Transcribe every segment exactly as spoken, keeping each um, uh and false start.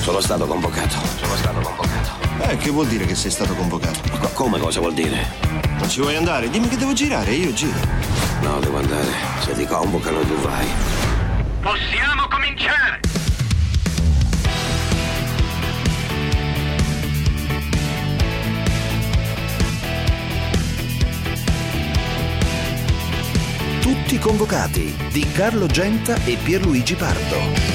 Sono stato convocato. Sono stato convocato. Eh, che vuol dire che sei stato convocato? Ma come cosa vuol dire? Non ci vuoi andare? Dimmi che devo girare, io giro. No, devo andare. Se ti convocano tu vai. Possiamo cominciare! Tutti convocati di Carlo Genta e Pierluigi Pardo.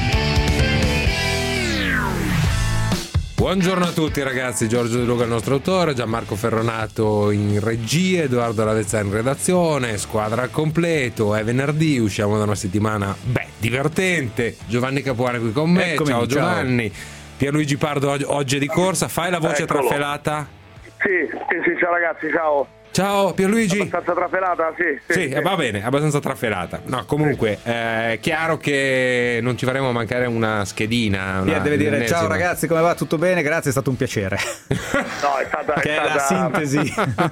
Buongiorno a tutti ragazzi, Giorgio De Luca il nostro autore, Gianmarco Ferronato in regia, Edoardo Lavezza in redazione, squadra al completo, è venerdì, usciamo da una settimana, beh, divertente, Giovanni Capuano qui con me, Eccomi, ciao ciao. Giovanni, Pierluigi Pardo oggi è di corsa, fai la voce Eccolo. trafelata? Sì, sì, sì, ciao ragazzi, ciao. Ciao Pierluigi. Abbastanza trafelata, sì. Sì, Sì, eh, va bene, abbastanza trafelata. No, comunque, è eh, chiaro che non ci faremo mancare una schedina. Una, Pier deve dire l'ennesima. ciao ragazzi, come va? Tutto bene? Grazie, è stato un piacere. No, è stata... Che è è la stata, sintesi.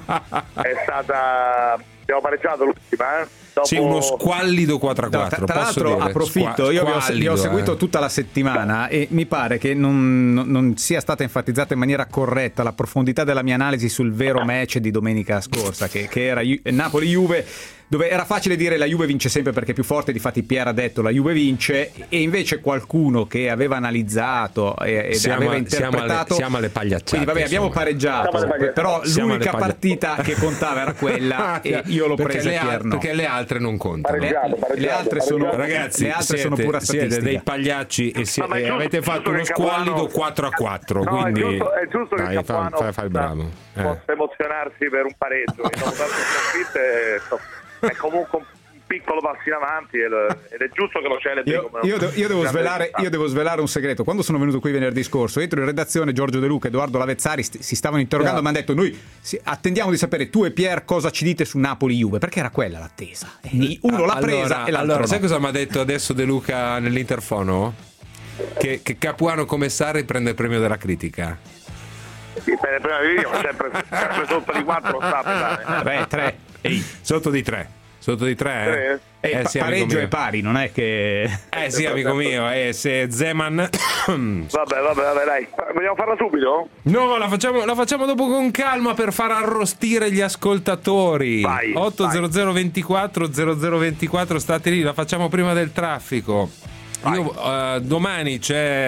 È stata... Abbiamo pareggiato l'ultima, eh? Dopo... Sì, uno squallido quattro a No, quattro. tra, tra posso l'altro dire. approfitto, Squa- io vi ho, vi ho squallido, seguito eh. tutta la settimana e mi pare che non, non- non sia stata enfatizzata in maniera corretta la profondità della mia analisi sul vero match di domenica scorsa, che, che era Ju- Napoli-Juve, dove era facile dire la Juve vince sempre perché è più forte, difatti Pier ha detto la Juve vince, e invece qualcuno che aveva analizzato e, ed Siamo- aveva siamo alle- interpretato, siamo alle pagliacciate, quindi vabbè, abbiamo insomma. pareggiato, Siamo alle pagliacciate. però Siamo l'unica alle pagliacciate. partita che contava era quella e io l'ho perché presa le, e Pier al- no. perché le altre non contano. Pareggiato, Le, pareggiato, le altre sono, pareggiato. Ragazzi, le altre siete, sono pura siete statistica. dei pagliacci e, si- No, ma è e giusto- avete fatto giusto uno che squallido Capuano- quattro a quattro. No, Quindi è giusto, è giusto che dai, Capuano fa, fa, fa il bravo. Eh. possa emozionarsi per un pareggio. Che dopo tante sconfitte è comunque un piccolo passo in avanti ed ed è giusto che lo celebri. Io, come io de- io devo un grande svelare, risultato. io devo svelare un segreto. Quando sono venuto qui venerdì scorso, entro in redazione, Giorgio De Luca e Edoardo Lavezzari st- si stavano interrogando, mi hanno detto noi si- attendiamo di sapere tu e Pier cosa ci dite su Napoli-Juve, perché era quella l'attesa. E uno l'ha presa allora, e l'altro allora, no. sai cosa mi ha detto adesso De Luca nell'interfono? Che, che Capuano come Sarri prende il premio della critica. Sì, bene, prima di io, sempre, sempre sotto di quattro sta a pesare. Beh, tre. Ehi, sotto di tre. Sotto di tre, eh? E Eh, pa- sì, amico pareggio mio. e pari, non è che Eh sì, amico mio, eh, se Zeman... Vabbè, vabbè, vabbè, dai. Vogliamo farla subito? No, la facciamo, la facciamo dopo con calma per far arrostire gli ascoltatori. Vai, otto zero zero ventiquattro zero zero ventiquattro, state lì, la facciamo prima del traffico. Io, eh, domani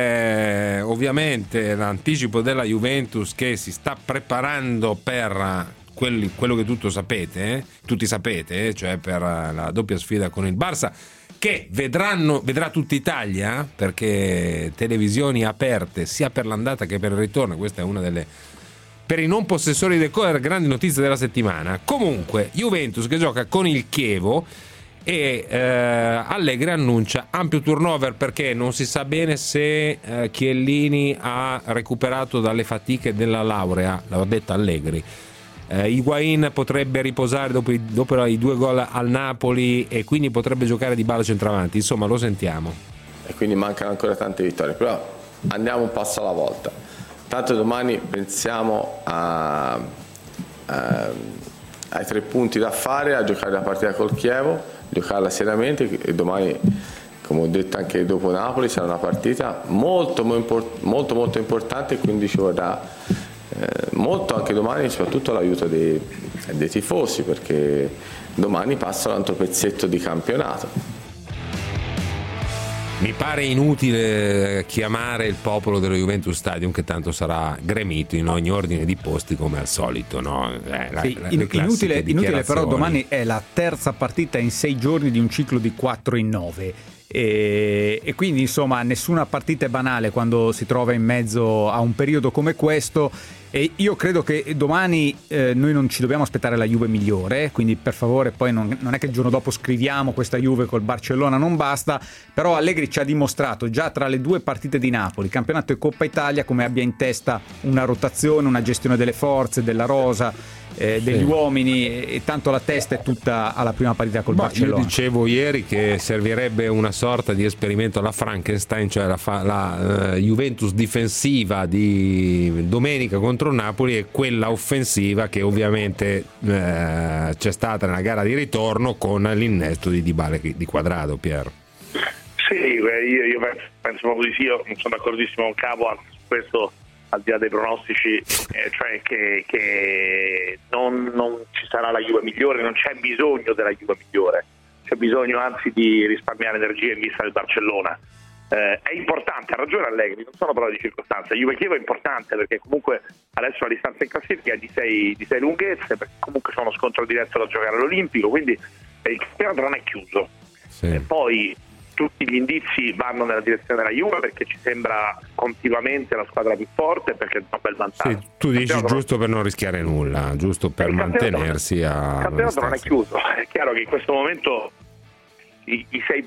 c'è ovviamente l'anticipo della Juventus che si sta preparando per quelli- quello che tutto sapete, eh? tutti sapete, eh? cioè per la doppia sfida con il Barça, che vedranno, vedrà tutta Italia, perché televisioni aperte sia per l'andata che per il ritorno. Questa è una delle, per i non possessori del cuore, grandi notizie della settimana. Comunque Juventus che gioca con il Chievo e eh, Allegri annuncia ampio turnover perché non si sa bene se eh, Chiellini ha recuperato dalle fatiche della laurea, l'ha detto Allegri. Eh, Higuain potrebbe riposare dopo i, dopo i due gol al Napoli e quindi potrebbe giocare di bala centravanti. Insomma, lo sentiamo. E quindi mancano ancora tante vittorie, però andiamo un passo alla volta. Tanto domani pensiamo a, a, ai tre punti da fare, a giocare la partita col Chievo, giocarla seriamente, e domani, come ho detto anche dopo Napoli, sarà una partita molto molto molto, molto importante, e quindi ci vorrà eh, molto anche domani, soprattutto l'aiuto dei, dei tifosi, perché domani passa l'altro pezzetto di campionato. Mi pare inutile chiamare il popolo dello Juventus Stadium, che tanto sarà gremito in ogni ordine di posti come al solito, no? Eh, la, Sì, la, in- le classiche inutile, inutile però dichiarazioni. domani è la terza partita in sei giorni di un ciclo di quattro in nove e, e quindi insomma nessuna partita è banale quando si trova in mezzo a un periodo come questo, e io credo che domani eh, noi non ci dobbiamo aspettare la Juve migliore, quindi per favore poi non, non è che il giorno dopo scriviamo questa Juve col Barcellona, non basta. Però Allegri ci ha dimostrato già tra le due partite di Napoli, campionato e Coppa Italia, come abbia in testa una rotazione, una gestione delle forze, della rosa, eh, degli Sì. uomini, e, e tanto la testa è tutta alla prima partita col Ma Barcellona. io dicevo ieri che servirebbe una sorta di esperimento alla Frankenstein, cioè la, fa- la eh, Juventus difensiva di domenica contro Napoli e quella offensiva che ovviamente eh, c'è stata nella gara di ritorno con l'innesto di Dybala e di Quadrado, Pier. Sì, io, io penso penso proprio di sì, io non sono d'accordissimo con Capo, anzi su questo, al di là dei pronostici, eh, cioè che, che non, non ci sarà la Juve migliore, non c'è bisogno della Juve migliore, c'è bisogno anzi di risparmiare energie in vista del Barcellona. Eh, è importante, ha ragione Allegri, non sono parole di circostanza. Juve-Chievo è importante perché comunque adesso la distanza in classifica è di sei, di sei lunghezze, perché comunque c'è uno scontro diretto da giocare all'Olimpico, quindi eh, il campionato non è chiuso. Sì. E poi tutti gli indizi vanno nella direzione della Juve perché ci sembra continuamente la squadra più forte, perché è un bel vantaggio. Sì, tu dici campionato giusto per non rischiare nulla, giusto per mantenersi a... Il campionato non è chiuso, è chiaro che in questo momento i, i sei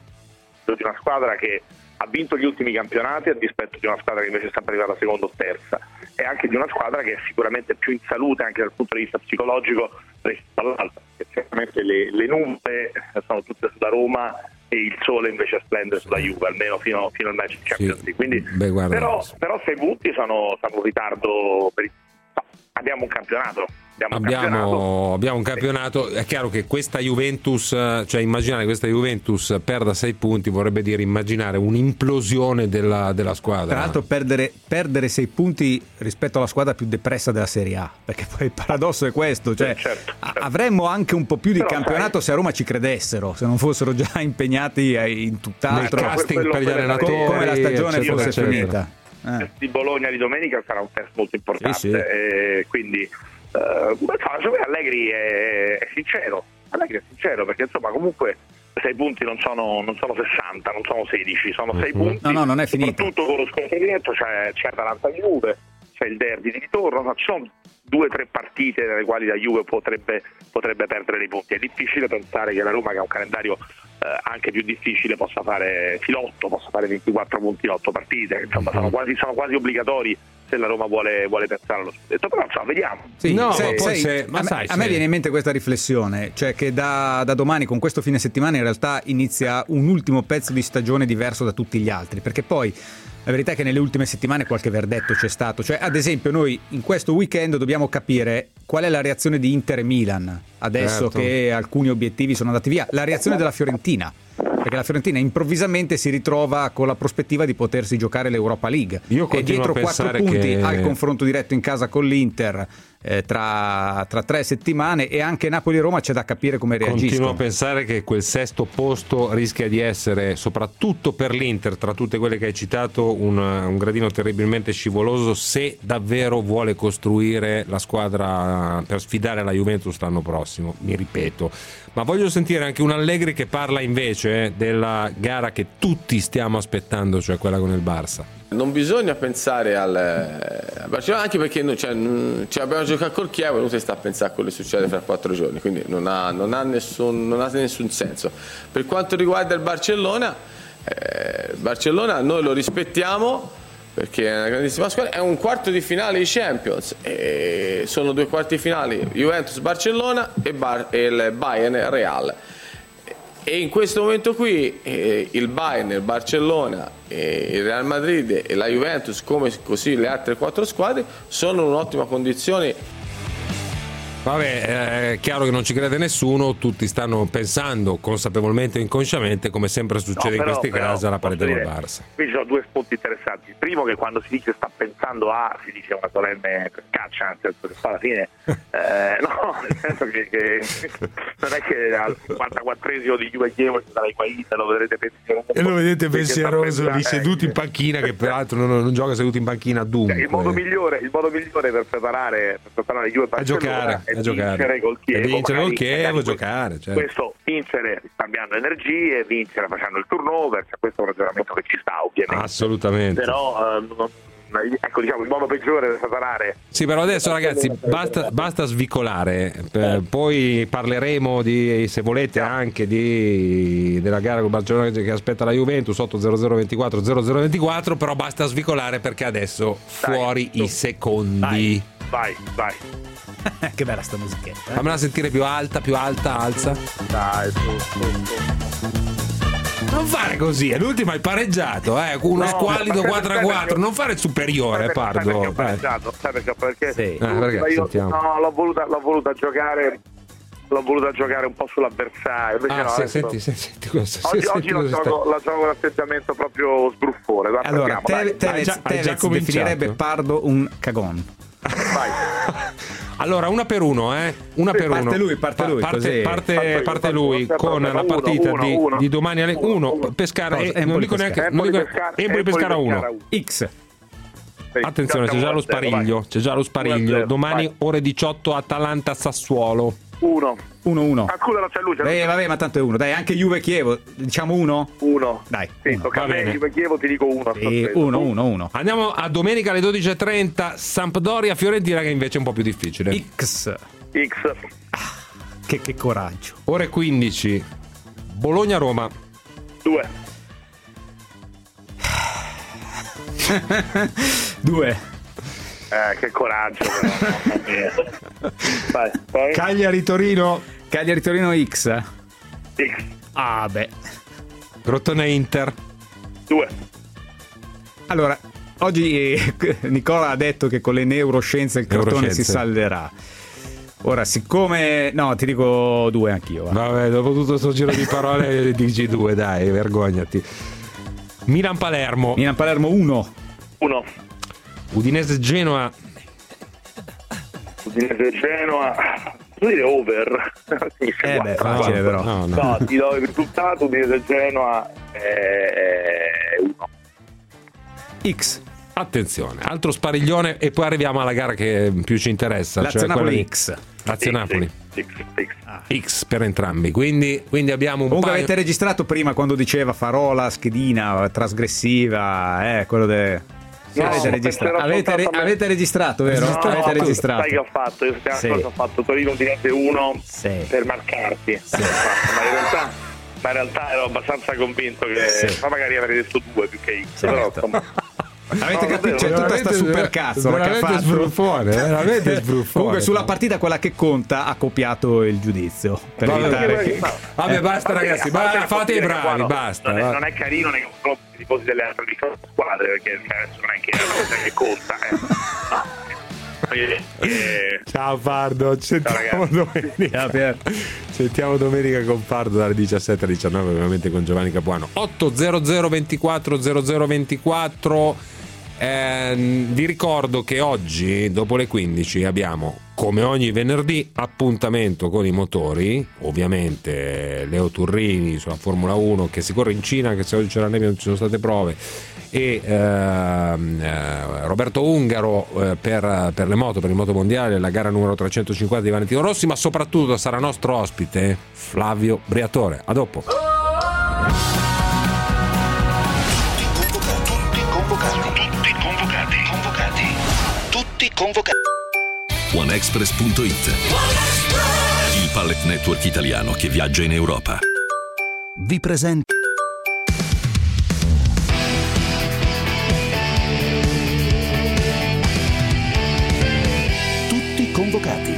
di una squadra che ha vinto gli ultimi campionati a dispetto di una squadra che invece è sempre arrivata seconda o terza, e anche di una squadra che è sicuramente più in salute anche dal punto di vista psicologico rispetto all'altra, perché certamente le, le nuvole sono tutte sulla Roma e il sole invece splende sulla Juve, almeno fino, fino al match di Champions League. Quindi, Beh, guarda, però, però sei punti sono, sono un ritardo per il... abbiamo un campionato. Abbiamo, Abbiamo, un campionato. abbiamo un campionato. È chiaro che questa Juventus, cioè immaginare questa Juventus perda sei punti vorrebbe dire immaginare un'implosione della, della squadra. Tra l'altro perdere, perdere sei punti rispetto alla squadra più depressa della Serie A, perché poi il paradosso è questo, cioè sì, certo, certo. avremmo anche un po' più di Però, campionato sai, se a Roma ci credessero, se non fossero già impegnati in tutt'altro, nel casting per gli allenatori, come la stagione eccetera, fosse eccetera. finita. Eh. Di Bologna di domenica sarà un test molto importante, Sì, sì. E quindi Uh, secondo me Allegri è, è sincero Allegri è sincero perché insomma comunque sei punti non sono, non sono sessanta, non sono sedici, sono sei Mm-hmm. punti. No, no, non è finita. Soprattutto con lo scontro diretto c'è, c'è Atalanta Juve, c'è il derby di ritorno, ma ci sono due o tre partite nelle quali la Juve potrebbe, potrebbe perdere dei punti. È difficile pensare che la Roma, che ha un calendario eh, anche più difficile, possa fare filotto, possa fare ventiquattro punti in otto partite, insomma sono quasi, sono quasi obbligatori se la Roma vuole, vuole pensare allo scudetto, però insomma vediamo. Sì, No, sai- ma poi sai, se- ma a, me, sai, a me se- viene in mente questa riflessione, cioè che da, da domani, con questo fine settimana, in realtà inizia un ultimo pezzo di stagione diverso da tutti gli altri, perché poi la verità è che nelle ultime settimane qualche verdetto c'è stato, cioè ad esempio noi in questo weekend dobbiamo capire qual è la reazione di Inter e Milan adesso Certo. che alcuni obiettivi sono andati via, la reazione della Fiorentina, perché la Fiorentina improvvisamente si ritrova con la prospettiva di potersi giocare l'Europa League Io e continuo dietro a quattro pensare punti che- al confronto diretto in casa con l'Inter eh, tra, tra tre settimane, e anche Napoli e Roma c'è da capire come reagiscono. Continuo a pensare che quel sesto posto rischia di essere, soprattutto per l'Inter, tra tutte quelle che hai citato, un, un gradino terribilmente scivoloso se davvero vuole costruire la squadra per sfidare la Juventus l'anno prossimo, mi ripeto. Ma voglio sentire anche un Allegri che parla invece eh, della gara che tutti stiamo aspettando, cioè quella con il Barça. Non bisogna pensare al, al Barcellona, anche perché noi, cioè, n- cioè abbiamo giocato col Chievo e non si sta a pensare a quello che succede fra quattro giorni, quindi non ha, non ha, nessun, non ha nessun senso. Per quanto riguarda il Barcellona, eh, il Barcellona noi lo rispettiamo perché è una grandissima squadra, è un quarto di finale di Champions, e sono due quarti finali, Juventus-Barcellona e, Bar- e il Bayern-Real. E in questo momento qui eh, il Bayern, il Barcellona, eh, il Real Madrid e la Juventus, come così le altre quattro squadre, sono in un'ottima condizione. Vabbè, è chiaro che non ci crede nessuno, tutti stanno pensando consapevolmente o inconsciamente, come sempre succede No, però- in questi però, casi, alla posso parete del dire, Barça. Qui ci sono due spunti interessanti. Il primo, che quando si dice sta pensando a, si dice una solenne caccia, nel senso che poi alla fine eh, no, nel senso che, che non è che al cinquantaquattresimo di Juve Chievo ci sarà Higuaín, lo vedrete pensieroso. E lo vedete Perché sta pensieroso lì pensando- seduto in eh, panchina, che peraltro non, non gioca seduto in panchina dunque. Cioè, il modo migliore, il modo migliore per preparare, per preparare Juve A giocare, è a giocare. vincere col Chievo. E vincere col magari- Chievo, magari giocare, certo. Questo vincere risparmiando energie, vincere facendo il turnover, cioè questo è un ragionamento che ci sta ovviamente. Assolutamente. Però eh, non- ecco, diciamo, il modo peggiore per preparare. Sì, però adesso ragazzi basta, basta svicolare. Eh, poi parleremo di, se volete, anche di, della gara con Barcellona che aspetta la Juventus sotto zero zero ventiquattro zero zero ventiquattro, però basta svicolare perché adesso fuori Dai, i secondi. Vai, vai. Che bella sta musichetta, eh? Fammela sentire più alta, più alta, alza. Dai, su, su, su. Non fare così, è l'ultima hai pareggiato, eh, con uno No, squallido ma quattro a sai quattro, perché- non fare il superiore, Sai perché- sai perché Pardo. ho eh. pareggiato? Sai perché? Perché Sì. Eh, perché? io Sentiamo. no, l'ho voluta, l'ho voluta giocare l'ho voluta giocare un po' sull'avversario. Invece Ah, no, sì, adesso- senti, senti, senti cosa. Oggi, senti oggi la, cosa gioco, la gioco con atteggiamento proprio sbruffone. Guarda, Allora, andiamo, Tevez, dai. Hai già- hai già Tevez cominciato? definirebbe Pardo un cagone. Vai. Allora, una per uno, eh? Una Sì, per parte uno. lui, parte lui, parte, così. parte, Parto io, parte parto lui io, con parto la io. partita Uno, di, uno. di domani alle Uno, uno. uno. Pescara, Cosa? eh, non Empoli dico neanche Pescara. non dico- Empoli Pescara, Empoli Empoli Pescara uno. Pescara uno. X. Sì, Attenzione, c'è già lo spariglio, c'è già lo spariglio. Domani ore diciotto Atalanta Sassuolo. Uno. uno uno. Ah, scusa, non c'è luce. Eh, vabbè, ma tanto è uno. Dai, anche Juve Chievo, diciamo uno? Uno. Dai, Sì, uno. tocca a Va me, bene. Juve Chievo, ti dico uno. Sì, uno, uno, uno. Andiamo a domenica alle dodici e trenta Sampdoria Fiorentina, che invece è un po' più difficile. X. X. Che, che coraggio. Ore quindici Bologna Roma. Due. Due. Eh, che coraggio. però, mamma mia. Vai, poi. Cagliari Torino. Cagliari Torino X. X. Ah, beh. Crotone Inter. Due. Allora, oggi eh, Nicola ha detto che con le neuroscienze il Crotone Neuroscienze. si salverà. Ora, siccome... No, ti dico due anch'io. va. Vabbè, dopo tutto questo giro di parole dici due, dai, vergognati. Milan Palermo. Milan Palermo uno. Uno. Udinese Genoa. Udinese Genoa. Devo dire over. Sì, Eh beh, guarda, facile guarda. però. No, no. No, ti do il risultato. Udinese Genoa è uno. X. Attenzione, altro spariglione e poi arriviamo alla gara che più ci interessa. Lazio cioè Napoli quella di- X. Lazio Napoli. X, X. X per entrambi. Quindi, quindi abbiamo un Comunque paio... avete registrato prima quando diceva farola, schedina, trasgressiva, eh, quello de... Sì, No, avete, ma registra- penserò avete, re- soltanto a me. avete registrato, vero? No, avete tu registrato. Sai che ho fatto? Io settimana Sì. scorsa ho fatto Torino Udinese uno Sì. per marcarti. Ma in realtà, ma in realtà ero abbastanza convinto che Sì. ma magari avrei detto due più che X. Certo. Però insomma. Avete No, capito? C'è davvero, tutta sta supercazzola che ha veramente fatto. sbruffone, veramente sbruffone. Comunque sulla partita quella che conta ha copiato il giudizio per Vabbè, evitare che... Vabbè, basta A parte- ragazzi, a parte va- che fate i posso dire che bravi, qua no, basta. Non è, va. non è carino nei confronti dei tifosi delle altre squadre, perché cioè, adesso non è che è una cosa che conta. Eh. Eh, eh, Ciao Pardo, ci sentiamo Ciao, domenica. Ciao, Pier. Sentiamo domenica con Pardo dalle diciassette alle diciannove, ovviamente con Giovanni Capuano. ottocento ventiquattro zero zero ventiquattro. Eh, vi ricordo che oggi dopo le quindici abbiamo, come ogni venerdì, appuntamento con i motori. Ovviamente Leo Turrini sulla Formula uno che si corre in Cina, che se oggi c'era nebbia non ci sono state prove, e ehm, eh, Roberto Ungaro eh, per, per le moto, per il motomondiale, la gara numero trecentocinquanta di Valentino Rossi, ma soprattutto sarà nostro ospite Flavio Briatore. A dopo. Tutti convocati. Convocati. Tutti convocati. OneExpress punto it. Il pallet network italiano che viaggia in Europa. Vi presento. Tutti convocati.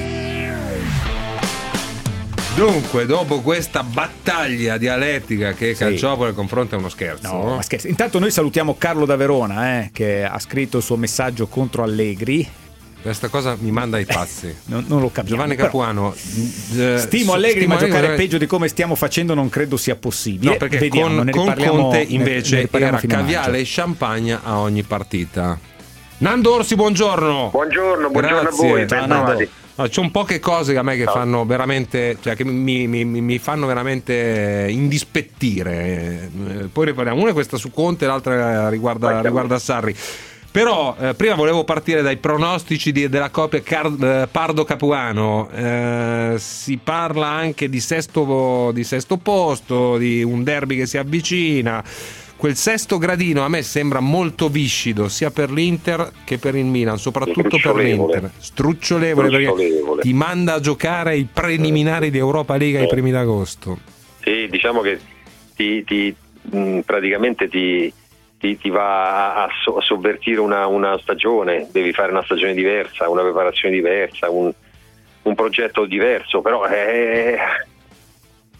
Dunque, dopo questa battaglia dialettica che Sì. Calciopoli confronta è uno scherzo, No, no? ma scherzi. Intanto noi salutiamo Carlo da Verona, eh, che ha scritto il suo messaggio contro Allegri. Questa cosa mi manda ai pazzi. Non, non lo capiamo. Giovanni però Capuano, eh, Stimo Allegri, stimo ma giocare Allegri- peggio di come stiamo facendo non credo sia possibile. No, perché Vediamo, con, ne con riparliamo- Conte ne- invece ne riparliamo era a fine caviale maggio. e champagne a ogni partita. Nando Orsi, buongiorno. buongiorno, buongiorno Grazie. a voi. Ciao, bentrovati. Nando. No, c'è un poche cose che a me che fanno veramente, cioè che mi, mi- mi- mi fanno veramente indispettire. Eh, Poi riparliamo. Una è questa su Conte, l'altra riguarda, riguarda Sarri. Però eh, prima volevo partire dai pronostici di- della coppia Car- eh, Pardo-Capuano. Eh, si parla anche di sesto, di sesto posto, di un derby che si avvicina. Quel sesto gradino a me sembra molto viscido sia per l'Inter che per il Milan, soprattutto per Strucciolevole. l'Inter. Strucciolevole, perché Strucciolevole. ti manda a giocare i preliminari di Europa League ai primi d'agosto. Sì, diciamo che ti, ti, mh, praticamente ti, ti, ti va a, so- a sovvertire una, una stagione, devi fare una stagione diversa, una preparazione diversa, un, un progetto diverso, però è,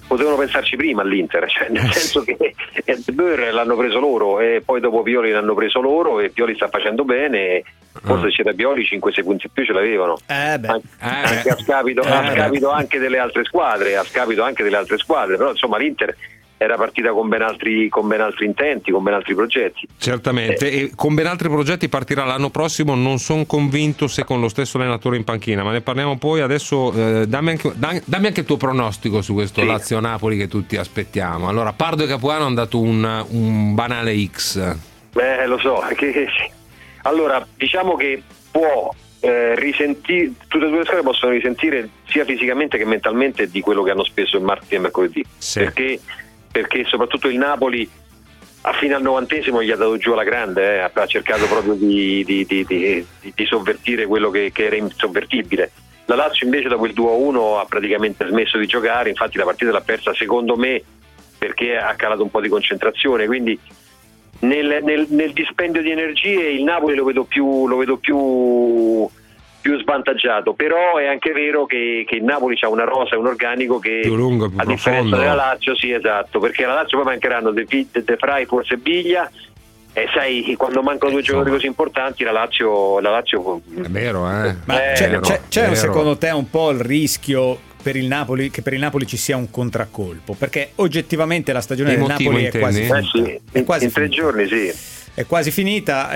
potevano pensarci prima all'Inter, cioè nel senso che De Boer l'hanno preso loro e poi dopo Pioli l'hanno preso loro e Pioli sta facendo bene, forse c'era Pioli cinque sei punti in più ce l'avevano, eh beh. anche, anche a scapito, eh a scapito anche delle altre squadre, a scapito anche delle altre squadre, però insomma l'Inter era partita con ben altri, con ben altri intenti, con ben altri progetti. Certamente, eh. e con ben altri progetti partirà l'anno prossimo. Non sono convinto se con lo stesso allenatore in panchina, ma ne parliamo poi. Adesso eh, dammi, anche, dammi anche il tuo pronostico su questo sì. Lazio-Napoli che tutti aspettiamo. Allora, Pardo e Capuano hanno dato un, un banale X. Beh, lo so. Che, allora, diciamo che può eh, risentire, tutte e due le squadre possono risentire sia fisicamente che mentalmente di quello che hanno speso il martedì e mercoledì. Sì. Perché perché soprattutto il Napoli a fine al novantesimo gli ha dato giù alla grande, eh, ha cercato proprio di, di, di, di, di sovvertire quello che, che era insovvertibile. La Lazio invece dopo il due a uno ha praticamente smesso di giocare, infatti la partita l'ha persa secondo me perché ha calato un po' di concentrazione, quindi nel, nel, nel dispendio di energie il Napoli lo vedo più, lo vedo più più svantaggiato, però è anche vero che, che il Napoli c'ha una rosa e un organico che più lungo, più a differenza della Lazio, sì esatto, perché la Lazio poi mancheranno De, De, De Frey, forse Biglia, e sai quando mancano due giocatori così importanti la Lazio, la Lazio è vero, eh? Ma eh, c'è, vero, c'è, c'è vero. secondo te un po' il rischio per il Napoli che per il Napoli ci sia un contraccolpo, perché oggettivamente la stagione del Napoli è quasi finita. Eh sì, è quasi in, in tre finita. giorni sì è quasi finita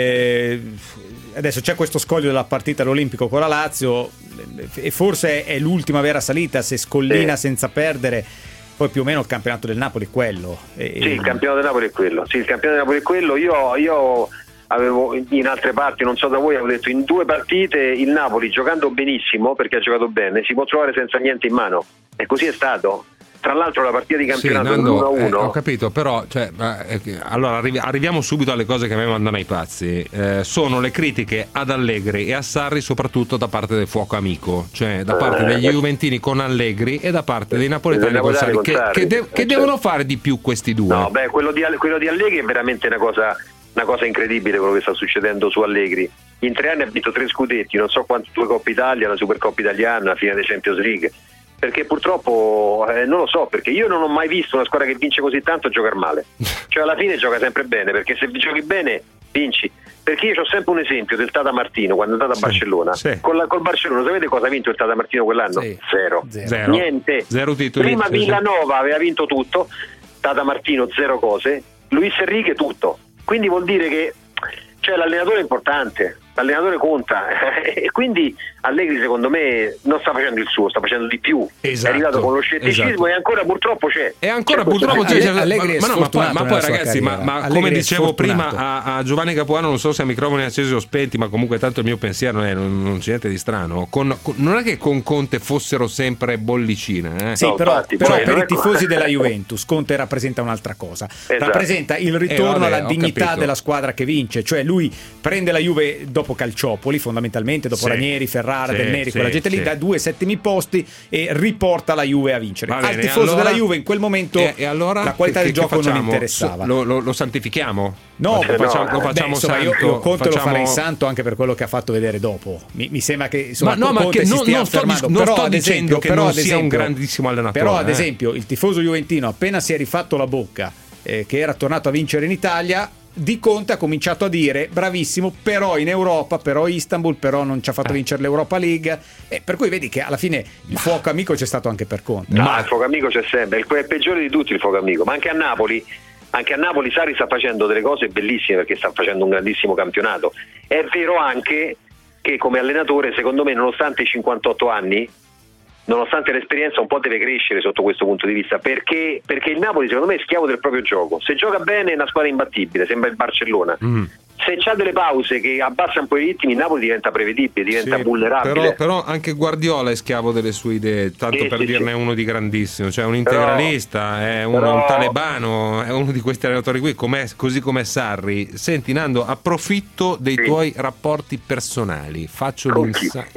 e adesso c'è questo scoglio della partita all'Olimpico con la Lazio e forse è l'ultima vera salita, se scollina sì. senza perdere, poi più o meno il campionato del Napoli è quello. E... Sì, il campionato del Napoli è quello. Sì, il campionato del Napoli è quello. Io, io avevo in altre parti, non so da voi, avevo detto in due partite il Napoli giocando benissimo, perché ha giocato bene, si può trovare senza niente in mano. E così è stato. Tra l'altro la partita di campionato sì, Nando, uno a uno. Eh, ho capito, però cioè, eh, allora arrivi, arriviamo subito alle cose che a me mandano ai pazzi. Eh, sono le critiche ad Allegri e a Sarri, soprattutto da parte del fuoco amico, cioè da parte eh, degli juventini con Allegri e da parte dei napoletani con Sarri, che, che, de- che devono fare di più questi due. No, beh, quello di, quello di Allegri è veramente una cosa, una cosa incredibile quello che sta succedendo su Allegri. In tre anni ha vinto tre scudetti, non so quanti, due Coppa Italia, la Supercoppa Italiana, la finale dei Champions League. Perché purtroppo eh, non lo so, perché io non ho mai visto una squadra che vince così tanto giocare male, cioè alla fine gioca sempre bene, perché se giochi bene vinci. Perché io ho sempre un esempio del Tata Martino quando è andato a sì, Barcellona sì. Con la, col Barcellona sapete cosa ha vinto il Tata Martino quell'anno? Sì. Zero. Zero Niente, zero titoli. Prima Villanova aveva vinto tutto, Tata Martino zero cose, Luis Enrique tutto, quindi vuol dire che cioè, l'allenatore è importante, l'allenatore conta e quindi Allegri secondo me non sta facendo il suo, sta facendo di più, esatto, è arrivato con lo scetticismo esatto. E ancora purtroppo c'è e ancora c'è purtroppo c'è, c'è, Allegri ma, ma, no, ma poi, ma poi ragazzi ma, ma come dicevo prima a, a Giovanni Capuano, non so se a microfoni accesi o spenti, ma comunque tanto il mio pensiero è, non, non c'è niente di strano con, con, non è che con Conte fossero sempre bollicine eh? Sì, no, però, infatti, però poi, per i ecco. tifosi della Juventus Conte rappresenta un'altra cosa, esatto. Rappresenta il ritorno eh, vabbè, alla dignità capito. della squadra che vince, cioè lui prende la Juve dopo Calciopoli fondamentalmente, dopo sì. Ranieri, Ferrara, sì, Del Neri, sì, quella gente lì, sì. da due settimi posti e riporta la Juve a vincere. Bene, al tifoso allora, della Juve in quel momento e, e allora, la qualità che, del gioco che non interessava. Lo, lo, lo santifichiamo? No, lo facciamo, no. lo facciamo Beh, insomma, santo, io, io Conte facciamo... lo farei santo anche per quello che ha fatto vedere dopo. Mi, mi sembra che insomma, ma no, ma Conte che si non, stia non sto, affermando. non però, sto ad dicendo esempio, che però, non ad sia esempio, un grandissimo allenatore. Però ad eh. esempio il tifoso juventino appena si è rifatto la bocca eh, che era tornato a vincere in Italia, di Conte ha cominciato a dire bravissimo, però in Europa, però Istanbul, però non ci ha fatto vincere l'Europa League, e per cui vedi che alla fine il fuoco amico c'è stato anche per Conte. No, ma il fuoco amico c'è sempre, è il peggiore di tutti il fuoco amico, ma anche a Napoli anche a Napoli Sarri sta facendo delle cose bellissime perché sta facendo un grandissimo campionato. È vero anche che come allenatore secondo me nonostante i cinquantotto anni, nonostante l'esperienza, un po' deve crescere sotto questo punto di vista, perché, perché il Napoli secondo me è schiavo del proprio gioco. Se gioca bene è una squadra imbattibile, sembra il Barcellona. Mm. Se c'ha delle pause che abbassano un po' i ritmi, il Napoli diventa prevedibile, diventa sì, vulnerabile. Però, però anche Guardiola è schiavo delle sue idee, tanto sì, per sì, dirne sì. uno di grandissimo, cioè un integralista, però, è uno, però... un talebano, è uno di questi allenatori qui, com'è, così come Sarri. Senti Nando, approfitto dei sì. tuoi rapporti personali, faccio l'insa...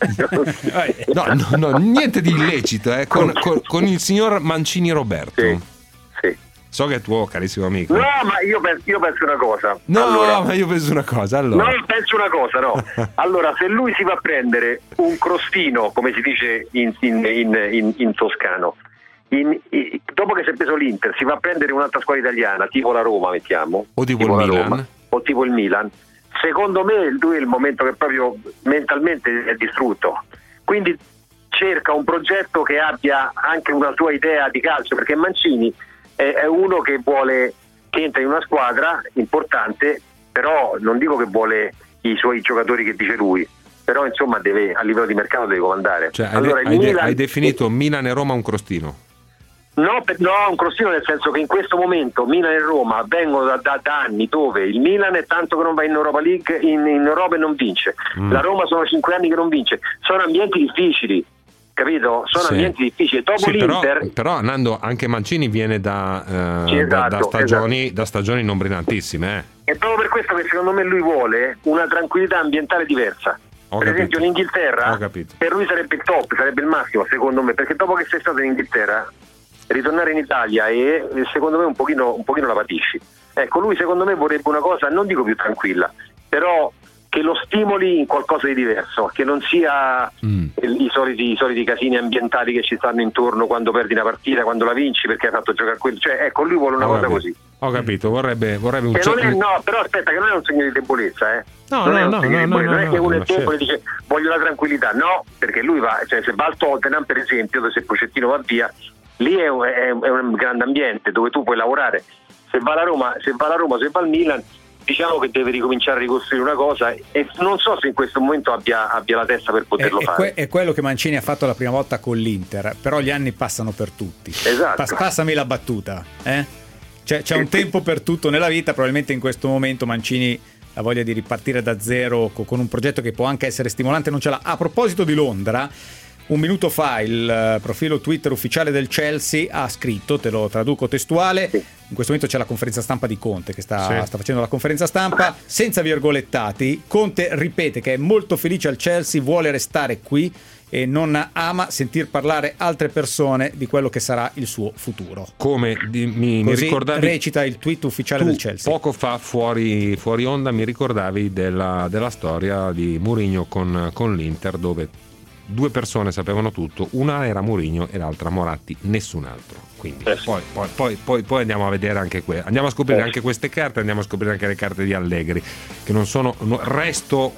no, no, no, niente di illecito, eh, con, con, con il signor Mancini Roberto. Sì. So che è tuo carissimo amico. No, ma io penso, io penso una cosa. No, allora, ma io penso una cosa. Allora. No, penso una cosa, no. Allora, se lui si va a prendere un crostino, come si dice in, in, in, in, in toscano, in, in, dopo che si è preso l'Inter si va a prendere un'altra squadra italiana, tipo la Roma, mettiamo, o tipo, tipo il la Milan Roma, o tipo il Milan. Secondo me lui è il momento che proprio mentalmente è distrutto, quindi cerca un progetto che abbia anche una sua idea di calcio, perché Mancini è, è uno che vuole, che entra in una squadra importante, però non dico che vuole i suoi giocatori che dice lui, però insomma deve, a livello di mercato deve comandare. Cioè, allora, hai, de- hai, Milan... de- hai definito Milan e Roma un crostino? No, per, no, un crostino nel senso che in questo momento Milan e Roma vengono da, da, da anni dove il Milan è tanto che non va in Europa League, in, in Europa e non vince, mm. la Roma sono cinque anni che non vince, sono ambienti difficili, capito? Sono sì. ambienti difficili. Dopo sì, l'Inter... però, però Nando, anche Mancini viene da, eh, sì, esatto, da, da, stagioni, esatto. da stagioni non brillantissime. Eh. È proprio per questo che secondo me lui vuole una tranquillità ambientale diversa. Ho per capito. esempio l'Inghilterra per lui sarebbe il top, sarebbe il massimo secondo me, perché dopo che sei stato in Inghilterra ritornare in Italia e secondo me un pochino, un pochino la patisci. Ecco, lui secondo me vorrebbe una cosa, non dico più tranquilla, però che lo stimoli in qualcosa di diverso, che non sia mm. i, soliti, i soliti casini ambientali che ci stanno intorno quando perdi una partita, quando la vinci perché hai fatto giocare quello, cioè ecco, lui vuole una Ho cosa capito. così. Ho capito, vorrebbe, vorrebbe un che non è, certo... no, però aspetta, che non è un segno di debolezza, eh. No, non no, è un no, segno no, di no, debolezza, no, non è che no, uno no, è debole e certo. dice voglio la tranquillità, no, perché lui va, cioè se va al Tottenham per esempio, se Pochettino va via, lì è un, è un grande ambiente dove tu puoi lavorare. Se va alla Roma, se va alla Roma, se va al Milan, diciamo che deve ricominciare a ricostruire una cosa e non so se in questo momento abbia, abbia la testa per poterlo è, fare. È, que- è quello che Mancini ha fatto la prima volta con l'Inter, però gli anni passano per tutti. Esatto. Pass- passami la battuta, eh? C'è, c'è un tempo per tutto nella vita, probabilmente in questo momento Mancini ha voglia di ripartire da zero con un progetto che può anche essere stimolante, non ce l'ha. A proposito di Londra, un minuto fa il profilo Twitter ufficiale del Chelsea ha scritto, te lo traduco testuale, in questo momento c'è la conferenza stampa di Conte che sta, sì. sta facendo la conferenza stampa, senza virgolettati, Conte ripete che è molto felice al Chelsea, vuole restare qui e non ama sentir parlare altre persone di quello che sarà il suo futuro. Come di, mi, mi Così ricordavi, recita il tweet ufficiale tu, del Chelsea. Poco fa fuori, fuori onda mi ricordavi della, della storia di Mourinho con, con l'Inter, dove due persone sapevano tutto, una era Mourinho e l'altra Moratti, nessun altro. Quindi eh. poi, poi, poi, poi, poi andiamo a vedere anche que- andiamo a scoprire eh. anche queste carte, andiamo a scoprire anche le carte di Allegri, che non sono, no, resto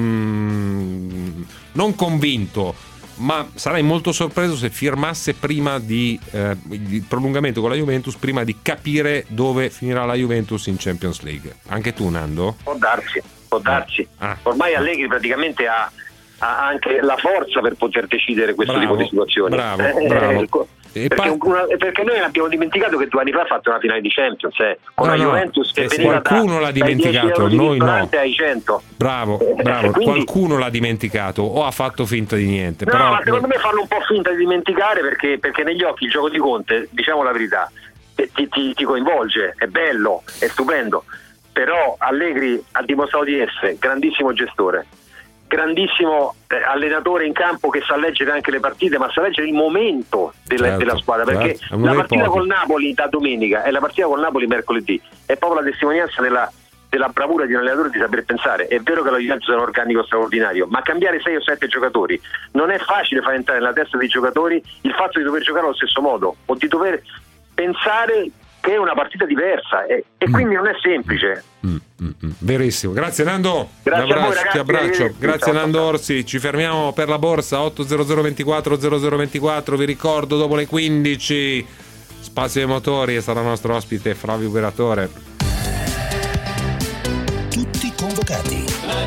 mm, non convinto, ma sarei molto sorpreso se firmasse prima di eh, il prolungamento con la Juventus, prima di capire dove finirà la Juventus in Champions League. Anche tu, Nando? Può darsi, può darsi. Ah. Ormai Allegri praticamente ha ha anche la forza per poter decidere questo bravo, tipo di situazioni. Bravo, bravo. Eh, perché, una, perché noi abbiamo dimenticato che due anni fa ha fatto una finale di Champions eh, con no, la no, Juventus che eh, veniva qualcuno da, l'ha dimenticato, noi no. Ai cento. Bravo, bravo. Eh, quindi, qualcuno l'ha dimenticato o ha fatto finta di niente. No, però... ma secondo me fanno un po' finta di dimenticare perché, perché negli occhi il gioco di Conte, diciamo la verità, ti, ti, ti coinvolge, è bello, è stupendo, però Allegri ha dimostrato di essere grandissimo gestore, grandissimo eh, allenatore in campo che sa leggere anche le partite, ma sa leggere il momento della, certo, della squadra, perché certo. la partita col Napoli da domenica e la partita col Napoli mercoledì è proprio la testimonianza della, della bravura di un allenatore di saper pensare. È vero che la Juventus è un organico straordinario, ma cambiare sei o sette giocatori non è facile far entrare nella testa dei giocatori il fatto di dover giocare allo stesso modo o di dover pensare che è una partita diversa e, e mm. quindi non è semplice. Mm, mm, mm. Verissimo, grazie Nando. Grazie abbraccio, a voi, ragazzi, ti abbraccio. arrivederci. Grazie Nando Orsi. Ci fermiamo per la borsa otto zero zero ventiquattro zero zero ventiquattro. Vi ricordo dopo le quindici Spazio ai motori e sarà nostro ospite Flavio Operatore. Tutti convocati.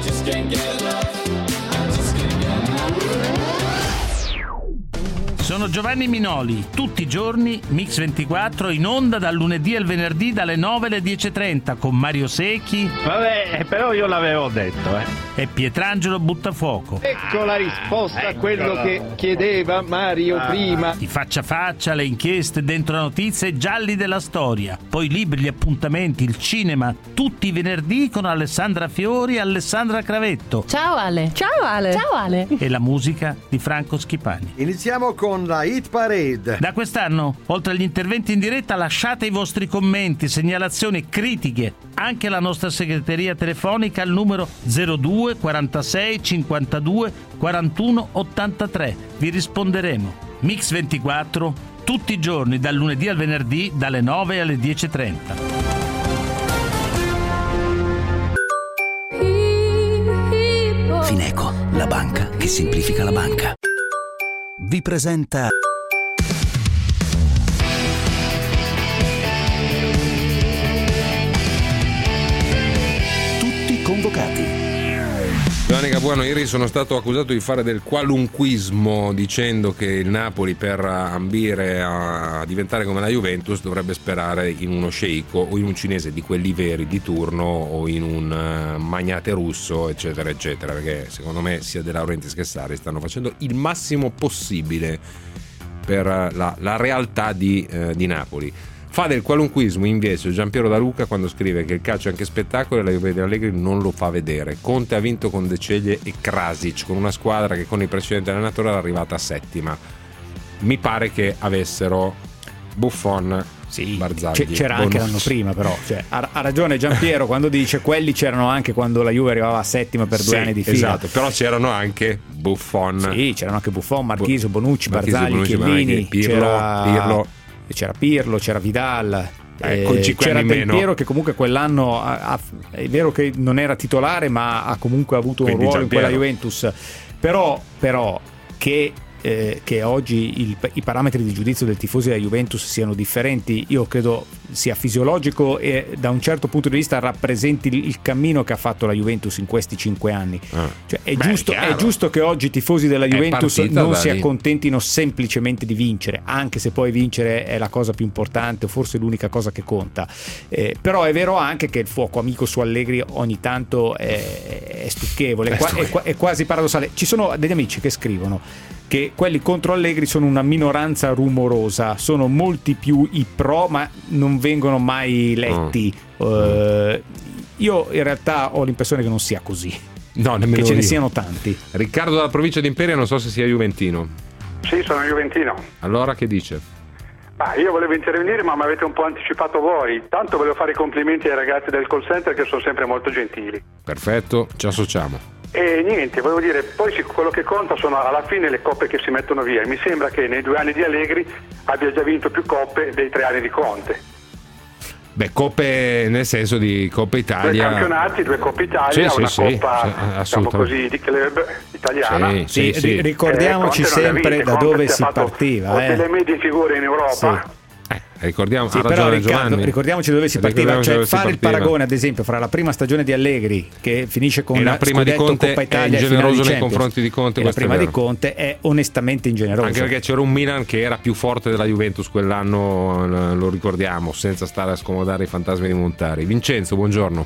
Sono Giovanni Minoli, tutti i giorni Mix ventiquattro in onda dal lunedì al venerdì dalle nove alle dieci e trenta con Mario Secchi. Vabbè, però io l'avevo detto, eh. E Pietrangelo Buttafuoco. Ecco la risposta ah, a quello che chiedeva Mario ah. prima. Di Faccia a Faccia, le inchieste dentro la notizia e gialli della storia. Poi libri, gli appuntamenti, il cinema, tutti i venerdì con Alessandra Fiori e Alessandra Cravetto. Ciao Ale. Ciao Ale. Ciao Ale. E la musica di Franco Schipani. Iniziamo con la Hit Parade. Da quest'anno, oltre agli interventi in diretta, lasciate i vostri commenti, segnalazioni, critiche anche alla nostra segreteria telefonica al numero zero due quarantasei cinquantadue quarantuno ottantatré. Vi risponderemo. Mix ventiquattro tutti i giorni, dal lunedì al venerdì, dalle nove alle dieci e trenta. Fineco, la banca che semplifica la banca, vi presenta Tutti convocati. Giovanni Capuano, ieri sono stato accusato di fare del qualunquismo dicendo che il Napoli, per ambire a diventare come la Juventus, dovrebbe sperare in uno sceicco o in un cinese di quelli veri di turno o in un uh, magnate russo, eccetera eccetera, perché secondo me sia De Laurentiis che Sarri stanno facendo il massimo possibile per la, la realtà di, uh, di Napoli. Fa del qualunquismo invece Giampiero Da Luca quando scrive che il calcio è anche spettacolo e la Juve di Allegri non lo fa vedere. Conte ha vinto con De Ceglie e Krasic, con una squadra che con il precedente allenatore era arrivata settima. Mi pare che avessero Buffon, sì, Barzagli, c'era bonus. Anche l'anno prima, però cioè, ha, ha ragione Giampiero quando dice quelli c'erano anche quando la Juve arrivava a settima per due sì, anni di fila. Esatto, però c'erano anche Buffon, sì, c'erano anche Buffon, Marchisio, Bonucci, Marchisio, Barzagli, Bonucci, Chiellini, Pirlo, c'era Pirlo. c'era Pirlo, c'era Vidal, eh, eh, c'era Del Piero che comunque quell'anno ha, ha, è vero che non era titolare ma ha comunque avuto Quindi un ruolo in quella Giampiero. Juventus, però, però che Eh, che oggi il, i parametri di giudizio del tifoso della Juventus siano differenti, io credo sia fisiologico e da un certo punto di vista rappresenti il, il cammino che ha fatto la Juventus in questi cinque anni. Ah. Cioè, è, Beh, giusto, chiaro. è giusto che oggi i tifosi della Juventus non si lì. accontentino semplicemente di vincere, anche se poi vincere è la cosa più importante o forse l'unica cosa che conta, eh, però è vero anche che il fuoco amico su Allegri ogni tanto è, è stucchevole, è, qua, è, qua, è quasi paradossale. Ci sono degli amici che scrivono che quelli contro Allegri sono una minoranza rumorosa, sono molti più i pro ma non vengono mai letti. Mm. Uh, io in realtà ho l'impressione che non sia così, no, che ce io. ne siano tanti. Riccardo dalla provincia di Imperia, non so se sia juventino. Sì, sono juventino. Allora che dice? Ah, io volevo intervenire ma mi avete un po' anticipato voi, tanto volevo fare i complimenti ai ragazzi del call center che sono sempre molto gentili. Perfetto, ci associamo. E niente, volevo dire, poi quello che conta sono alla fine le coppe che si mettono via. Mi sembra che nei due anni di Allegri abbia già vinto più coppe dei tre anni di Conte. Beh, coppe nel senso di Coppa Italia. Due campionati, due Coppe Italia, sì, una sì, coppa sì, diciamo così di club italiana. Sì, sì, sì, sì. Ricordiamoci eh, sempre vinte, da Conte dove si, si partiva. Con eh. delle medie figure in Europa. Sì. Eh, ricordiamo, sì, ha però ragione Riccardo, Giovanni. ricordiamoci dove si partiva, Ricordiamoci cioè dove si fare il partiva. paragone ad esempio fra la prima stagione di Allegri che finisce con E la prima di scudetto, Conte Coppa è Italia e finale ingeneroso di nei Champions, confronti di Conte, e la questo è prima di vero. Conte è onestamente ingeneroso, Anche perché c'era un Milan che era più forte della Juventus quell'anno, lo ricordiamo, senza stare a scomodare i fantasmi di Montari. Vincenzo, buongiorno.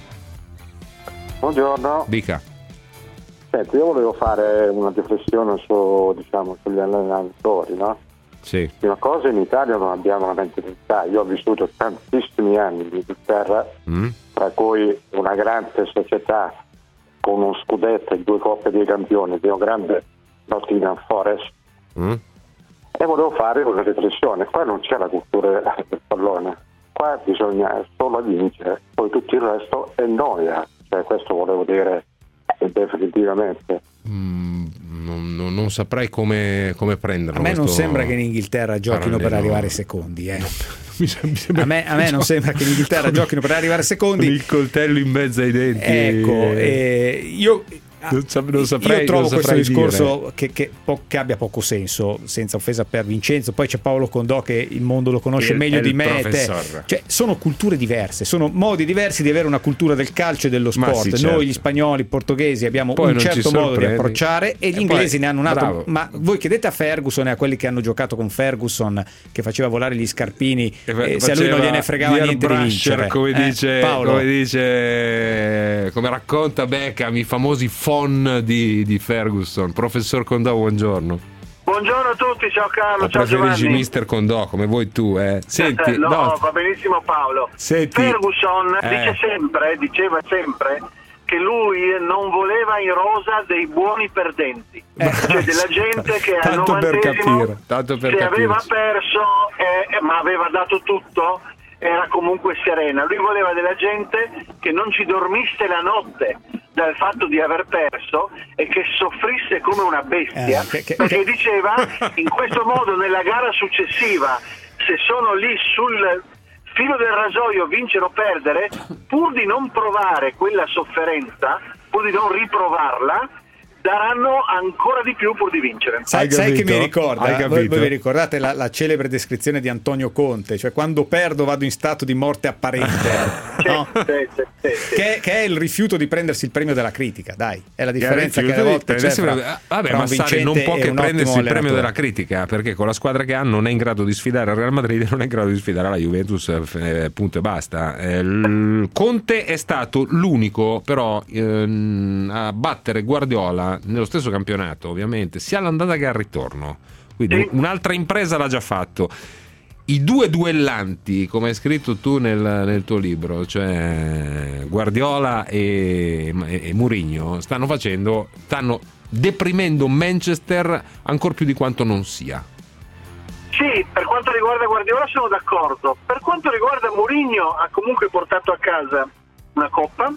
Buongiorno. Dica. Senti, io volevo fare una riflessione su, diciamo, sugli allenatori, no? Sì. Una cosa, in Italia non abbiamo una mentalità. Io ho vissuto tantissimi anni in Inghilterra, Mm. tra cui una grande società con uno scudetto e due coppe dei campioni, di un grande Nottingham Forest, Mm. e volevo fare una riflessione. Qua non c'è la cultura del pallone, qua bisogna solo vincere, poi tutto il resto è noia. Cioè, questo volevo dire definitivamente. Mm, non, non, non saprei come, come prenderlo. a me non questo sembra che in Inghilterra giochino per parallelo. arrivare secondi, eh. Mi sembra- a me, a me non sembra che in Inghilterra giochino per arrivare secondi, con il coltello in mezzo ai denti. ecco, eh, io non, sap- non saprei, io trovo non questo saprei discorso dire. che, che, po- che abbia poco senso, senza offesa per Vincenzo. Poi c'è Paolo Condò che il mondo lo conosce Il- meglio è di il me e te. professor. Cioè, sono culture diverse, sono modi diversi di avere una cultura del calcio e dello Ma sport. sì, certo. Noi gli spagnoli, i portoghesi abbiamo Poi un non ci certo modo di sorprendi. approcciare e gli E inglesi poi, ne hanno un altro. bravo. Ma voi chiedete a Ferguson e a quelli che hanno giocato con Ferguson, che faceva volare gli scarpini, eh, se a lui non gliene fregava Dear niente di Brusher, vincere. come Eh, dice, Paolo? come dice, come racconta Beckham, i famosi phon di, di Ferguson. Professor Condò, buongiorno. Buongiorno a tutti, ciao Carlo, O ciao preferisci Giovanni. mister Condò, come vuoi tu, eh? Senti, no, no, va benissimo Paolo. Senti, Ferguson eh. dice sempre, diceva sempre che lui non voleva in rosa dei buoni perdenti, Eh. cioè della gente che al tanto per novantesimo capire, tanto per se aveva capirci. perso eh, ma aveva dato tutto, era comunque serena. Lui voleva della gente che non ci dormisse la notte dal fatto di aver perso successo è che soffrisse come una bestia, eh, che, che, perché che... diceva in questo modo nella gara successiva, se sono lì sul filo del rasoio, vincere o perdere, pur di non provare quella sofferenza, pur di non riprovarla, daranno ancora di più pur di vincere. Sai, sai che mi ricorda? Voi, voi vi ricordate la, la celebre descrizione di Antonio Conte, cioè quando perdo vado in stato di morte apparente, no? sì, sì, sì, sì. Che, che è il rifiuto di prendersi il premio della critica, dai, è la differenza che a volte c'è fra, fra, vabbè, fra ma un Sarri non può che prendersi il premio della critica, perché con la squadra che ha non è in grado di sfidare il Real Madrid e non è in grado di sfidare la Juventus, eh, punto e basta. Eh, Conte è stato l'unico però ehm, a battere Guardiola nello stesso campionato, ovviamente, sia all'andata che al ritorno, quindi un'altra impresa l'ha già fatto. I due duellanti, come hai scritto tu nel, nel tuo libro, cioè Guardiola e, e, e Mourinho, stanno facendo stanno deprimendo Manchester ancor più di quanto non sia. Sì, per quanto riguarda Guardiola sono d'accordo. Per quanto riguarda Mourinho, ha comunque portato a casa una coppa,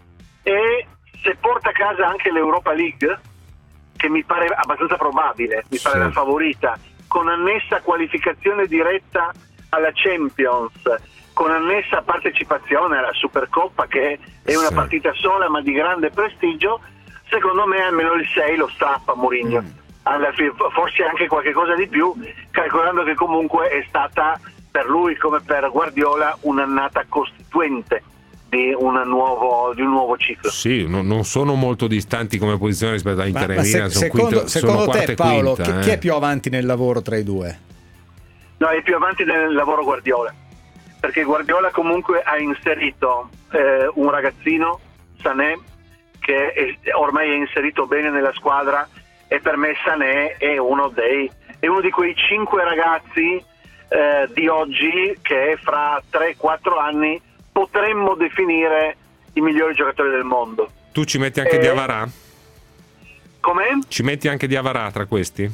e se porta a casa anche l'Europa League, che mi pare abbastanza probabile, mi pare sì. la favorita, con annessa qualificazione diretta alla Champions, con annessa partecipazione alla Supercoppa, che è una sì. partita sola ma di grande prestigio, secondo me almeno il sei lo strappa Mourinho. Mm. Alla fine, forse anche qualche cosa di più, calcolando che comunque è stata per lui come per Guardiola un'annata costituente di, una nuovo, di un nuovo ciclo. Sì, no, non sono molto distanti come posizione rispetto a Inter e Milan. Se, secondo quinta, secondo te Paolo, quinta, chi, eh. chi è più avanti nel lavoro tra i due? No, è più avanti nel lavoro Guardiola, perché Guardiola comunque ha inserito eh, un ragazzino, Sané, che è, ormai è inserito bene nella squadra, e per me Sané è uno dei è uno di quei cinque ragazzi eh, di oggi che fra tre quattro anni potremmo definire i migliori giocatori del mondo. Tu ci metti anche eh, Diawara? Com'è? Ci metti anche Diawara tra questi?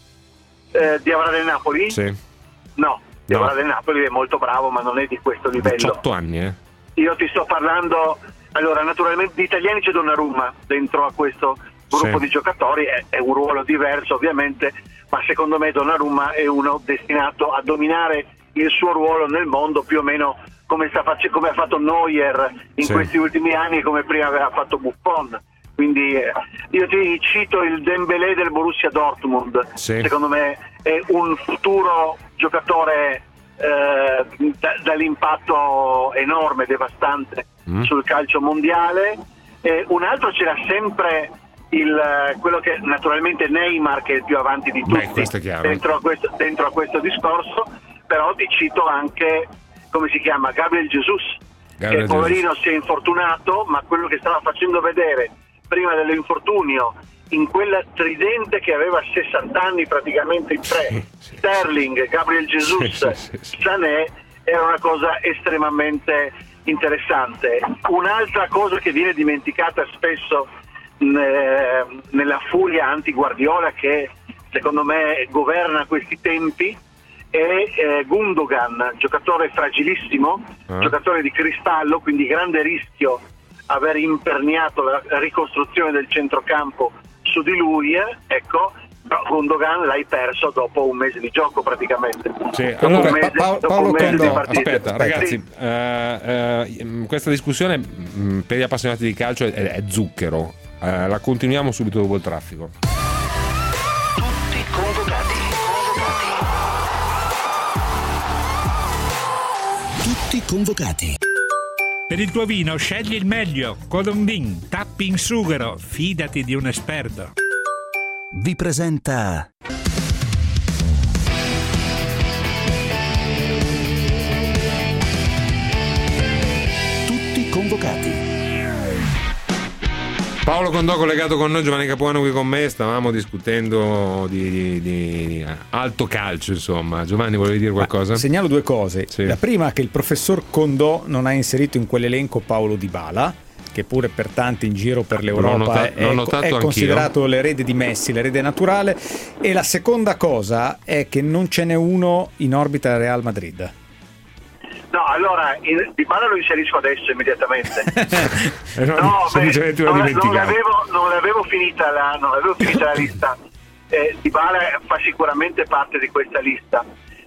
Eh, Diawara del Napoli? Sì. No, Diawara no. del Napoli è molto bravo, ma non è di questo livello. diciotto anni, eh? Io ti sto parlando, allora naturalmente di italiani c'è Donnarumma dentro a questo gruppo sì. di giocatori, è, è un ruolo diverso ovviamente, ma secondo me Donnarumma è uno destinato a dominare il suo ruolo nel mondo più o meno come, sta face- come ha fatto Neuer in sì. questi ultimi anni e come prima aveva fatto Buffon. Quindi eh, io ti cito il Dembélé del Borussia Dortmund, sì. secondo me è un futuro giocatore eh, d- dall'impatto enorme, devastante mm. sul calcio mondiale. E un altro c'era sempre il, quello che naturalmente Neymar, che è il più avanti di tutti. Beh, dentro, a questo, dentro a questo discorso, però ti cito anche, come si chiama, Gabriel Jesus, Gabriel che poverino Jesus. si è infortunato, ma quello che stava facendo vedere prima dell'infortunio in quella tridente che aveva sessanta anni praticamente in tre, sì, sì, Sterling, sì. Gabriel Jesus, sì, sì, sì. Sané, era una cosa estremamente interessante. Un'altra cosa che viene dimenticata spesso nella furia anti-Guardiola, che secondo me governa questi tempi, è eh, Gundogan, giocatore fragilissimo, eh. giocatore di cristallo, quindi grande rischio aver imperniato la ricostruzione del centrocampo su di lui, eh, ecco. Però Gundogan l'hai perso dopo un mese di gioco praticamente. Sì, allora, mese, pa- pa- Paolo Condò, aspetta sì. ragazzi, uh, uh, questa discussione mh, per gli appassionati di calcio è, è zucchero. Uh, la continuiamo subito dopo il traffico. Tutti convocati. Tutti convocati. Per il tuo vino scegli il meglio. Colombin, tappi in sughero, fidati di un esperto. Vi presenta Tutti convocati. Paolo Condò collegato con noi, Giovanni Capuano qui con me, stavamo discutendo di, di, di alto calcio, insomma. Giovanni, volevi dire qualcosa? Ma segnalo due cose. Sì. La prima è che il professor Condò non ha inserito in quell'elenco Paulo Dybala, che pure per tanti in giro per l'Europa nota- è, è considerato l'erede di Messi, l'erede naturale. E la seconda cosa è che non ce n'è uno in orbita Real Madrid. No, allora in, Dybala lo inserisco adesso immediatamente. eh no, no, semplicemente beh, lo non, dimenticavo. non l'avevo, non l'avevo finita la, non l'avevo finita la lista. Eh, Dybala fa sicuramente parte di questa lista.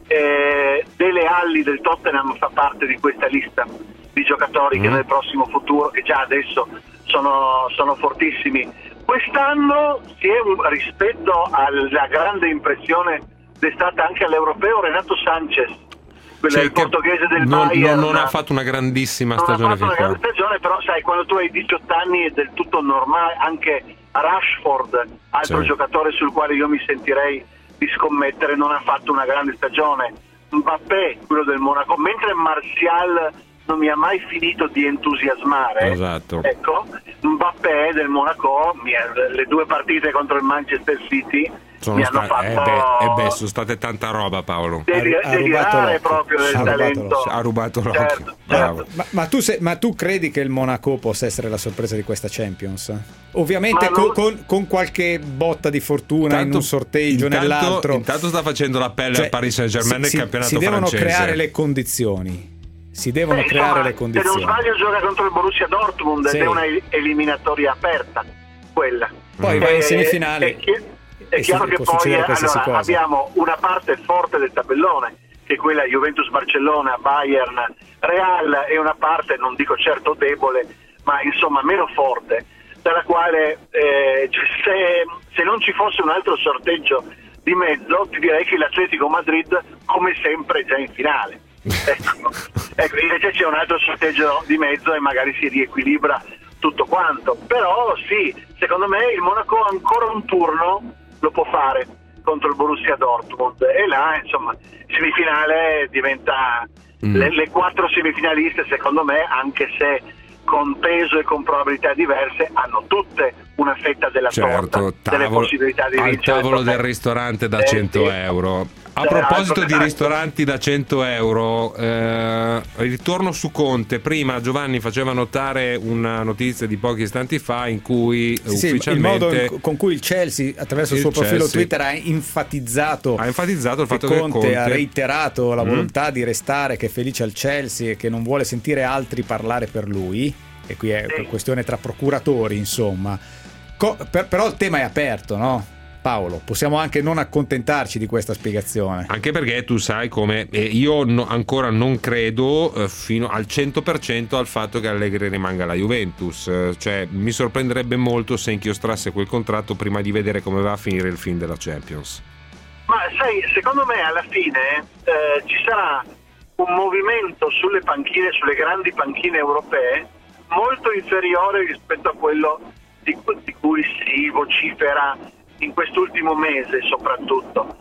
Eh, Dele Alli del Tottenham fa parte di questa lista di giocatori mm. che nel prossimo futuro, che già adesso sono, sono fortissimi. Quest'anno si è un, rispetto alla grande impressione destata anche all'europeo Renato Sanchez, quello cioè, il portoghese del non, Bayern. Non, non ha fatto una grandissima non stagione. ha fatto una grande stagione, però sai, quando tu hai diciotto anni è del tutto normale. Anche Rashford, altro sì. giocatore sul quale io mi sentirei di scommettere, non ha fatto una grande stagione. Mbappé, quello del Monaco, mentre Martial non mi ha mai finito di entusiasmare. Esatto. Ecco, Mbappé del Monaco, le due partite contro il Manchester City sono mi sta- hanno fatto eh beh, eh beh, sono state tanta roba, Paolo. Deli- Ha- ha delirare rubato proprio del Ha talento. Ha rubato l'occhio. Certo, Bravo. certo. Ma, ma, tu se- ma tu credi che il Monaco possa essere la sorpresa di questa Champions? Ovviamente Ma co- non- con, con qualche botta di fortuna Tanto- in un sorteggio intanto, nell'altro. Intanto sta facendo l'appello Cioè, al Paris Saint-Germain si, nel campionato si devono francese. creare le condizioni. Si devono Beh, creare insomma, le condizioni. Se non sbaglio gioca contro il Borussia Dortmund Sì. ed è una eliminatoria aperta quella. Poi va in semifinale. È, chi- è e chiaro si- che può poi succedere qualsiasi allora, cosa. abbiamo una parte forte del tabellone, che è quella Juventus-Barcellona, Bayern, Real, e una parte, non dico certo debole, ma insomma meno forte, dalla quale eh, se, se non ci fosse un altro sorteggio di mezzo, ti direi che l'Atletico Madrid come sempre è già in finale. ecco, ecco, invece c'è un altro sorteggio di mezzo e magari si riequilibra tutto quanto. Però sì, secondo me il Monaco ancora un turno lo può fare contro il Borussia Dortmund, e là insomma semifinale diventa mm. le, le quattro semifinaliste, secondo me, anche se con peso e con probabilità diverse, hanno tutte una fetta della certo, torta, delle tavolo, possibilità di al vincere. tavolo del ristorante da Eh, cento sì. euro. A Eh, proposito altro- di ristoranti da cento euro, eh, ritorno su Conte. Prima Giovanni faceva notare una notizia di pochi istanti fa in cui Sì, sì, ufficialmente il modo in- con cui il Chelsea, attraverso il, il suo profilo Chelsea Twitter, ha enfatizzato, ha enfatizzato il che fatto Conte, che Conte ha reiterato la Mm. volontà di restare, che è felice al Chelsea e che non vuole sentire altri parlare per lui. E qui è Sì. questione tra procuratori, insomma. Co- per- però il tema è aperto, no? Paolo, possiamo anche non accontentarci di questa spiegazione. Anche perché tu sai come eh, io no- ancora non credo eh, fino al cento per cento al fatto che Allegri rimanga alla Juventus. Eh, cioè mi sorprenderebbe molto se inchiostrasse quel contratto prima di vedere come va a finire il film della Champions. Ma sai, secondo me alla fine eh, ci sarà un movimento sulle panchine, sulle grandi panchine europee, molto inferiore rispetto a quello di, cu- di cui si vocifera in quest'ultimo mese soprattutto,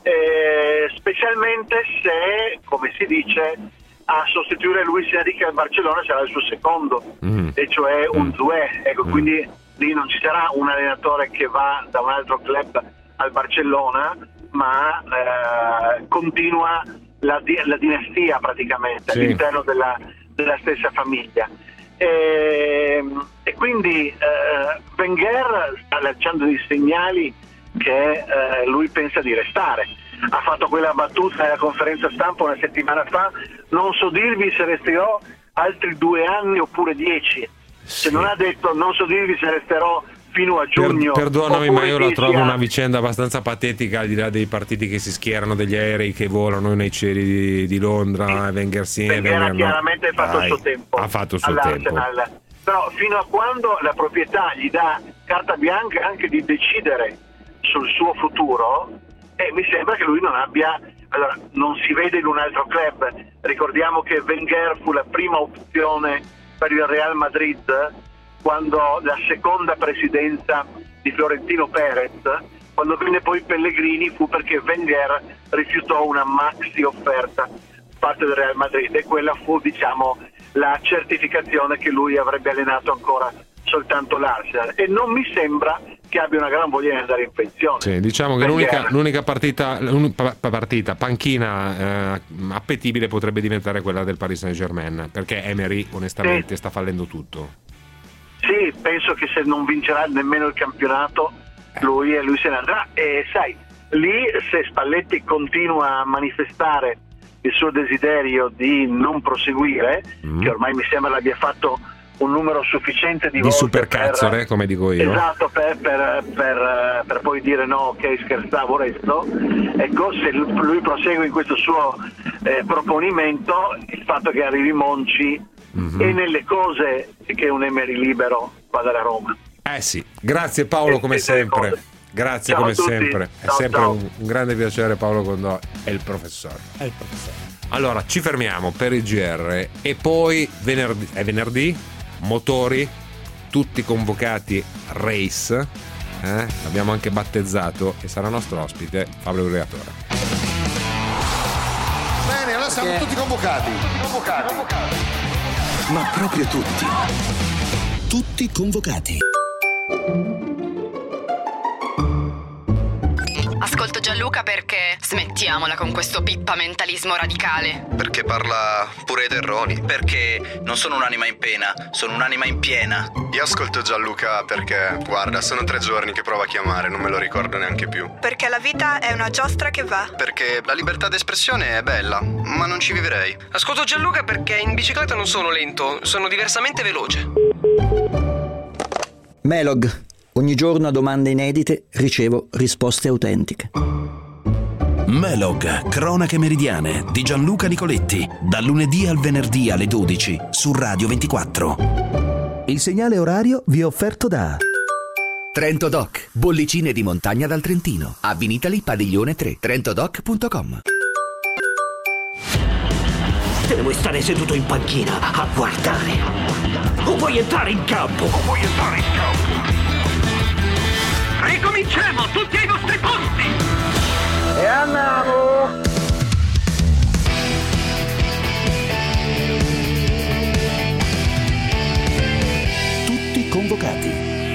eh, specialmente se, come si dice, a sostituire Luis Enrique al Barcellona sarà il suo secondo, Mm. e cioè un Mm. Zoué, ecco, Mm. quindi lì non ci sarà un allenatore che va da un altro club al Barcellona, ma eh, continua la, di- la dinastia praticamente Sì. all'interno della, della stessa famiglia. E, e quindi eh, Wenger sta lanciando dei segnali che eh, lui pensa di restare. Ha fatto quella battuta nella conferenza stampa una settimana fa: non so dirvi se resterò altri due anni oppure dieci. Se non ha detto non so dirvi se resterò fino a Per- giugno. perdonami, ma oppure io la dieci trovo una anni. vicenda abbastanza patetica, al di là dei partiti che si schierano, degli aerei che volano nei cieli di, di Londra, Wenger sì, Wenger Wenger ha no. chiaramente fatto Dai, il suo tempo ha fatto il suo tempo. all'Arsenal. Però fino a quando la proprietà gli dà carta bianca anche di decidere sul suo futuro, eh, mi sembra che lui non abbia, allora non si vede in un altro club. Ricordiamo che Wenger fu la prima opzione per il Real Madrid quando la seconda presidenza di Florentino Perez, quando venne poi Pellegrini, fu perché Wenger rifiutò una maxi offerta da parte del Real Madrid, e quella fu, diciamo, la certificazione che lui avrebbe allenato ancora soltanto l'Arsenal, e non mi sembra che abbia una gran voglia di andare in pensione. Sì, diciamo che Wenger. l'unica, l'unica partita, l'unica partita panchina eh, appetibile potrebbe diventare quella del Paris Saint-Germain, perché Emery onestamente Sì. sta fallendo tutto. Sì, penso che se non vincerà nemmeno il campionato lui e lui se ne andrà, e sai, lì se Spalletti continua a manifestare il suo desiderio di non proseguire, mm. che ormai mi sembra l'abbia fatto un numero sufficiente di, di volte supercazzole, per, come dico io. Esatto, per, per, per, per poi dire no, ok, scherzavo, resto. Ecco, se lui prosegue in questo suo eh, proponimento, il fatto che arrivi Monci mm-hmm. e nelle cose che un Emery libero vada alla Roma. Eh sì, grazie Paolo, come sempre. Grazie ciao come sempre. Ciao, è sempre ciao. un, un grande piacere, Paolo Condò è il professore. È il professore. Allora, ci fermiamo per il G R e poi venerdì, è venerdì, motori, tutti convocati race, eh? L'abbiamo anche battezzato e sarà nostro ospite Fabio Briatore. Bene, allora siamo Perché? tutti convocati. Tutti convocati. convocati. Ma proprio tutti. Tutti convocati. Ascolto Gianluca perché smettiamola con questo pippamentalismo radicale. Perché parla pure ai terroni. Perché non sono un'anima in pena, sono un'anima in piena. Io ascolto Gianluca perché, guarda, sono tre giorni che provo a chiamare, non me lo ricordo neanche più. Perché la vita è una giostra che va. Perché la libertà d'espressione è bella, ma non ci vivrei. Ascolto Gianluca perché in bicicletta non sono lento, sono diversamente veloce. Melog. Ogni giorno a domande inedite ricevo risposte autentiche. Melog, cronache meridiane di Gianluca Nicoletti, dal lunedì al venerdì alle dodici su Radio ventiquattro. Il segnale orario vi è offerto da Trento Doc, bollicine di montagna dal Trentino, a Vinitali Padiglione tre, trentodoc punto com. Te ne vuoi stare seduto in panchina a guardare? O vuoi entrare in campo? O vuoi entrare in campo? Ricominciamo tutti ai vostri posti! E andiamo! Tutti convocati.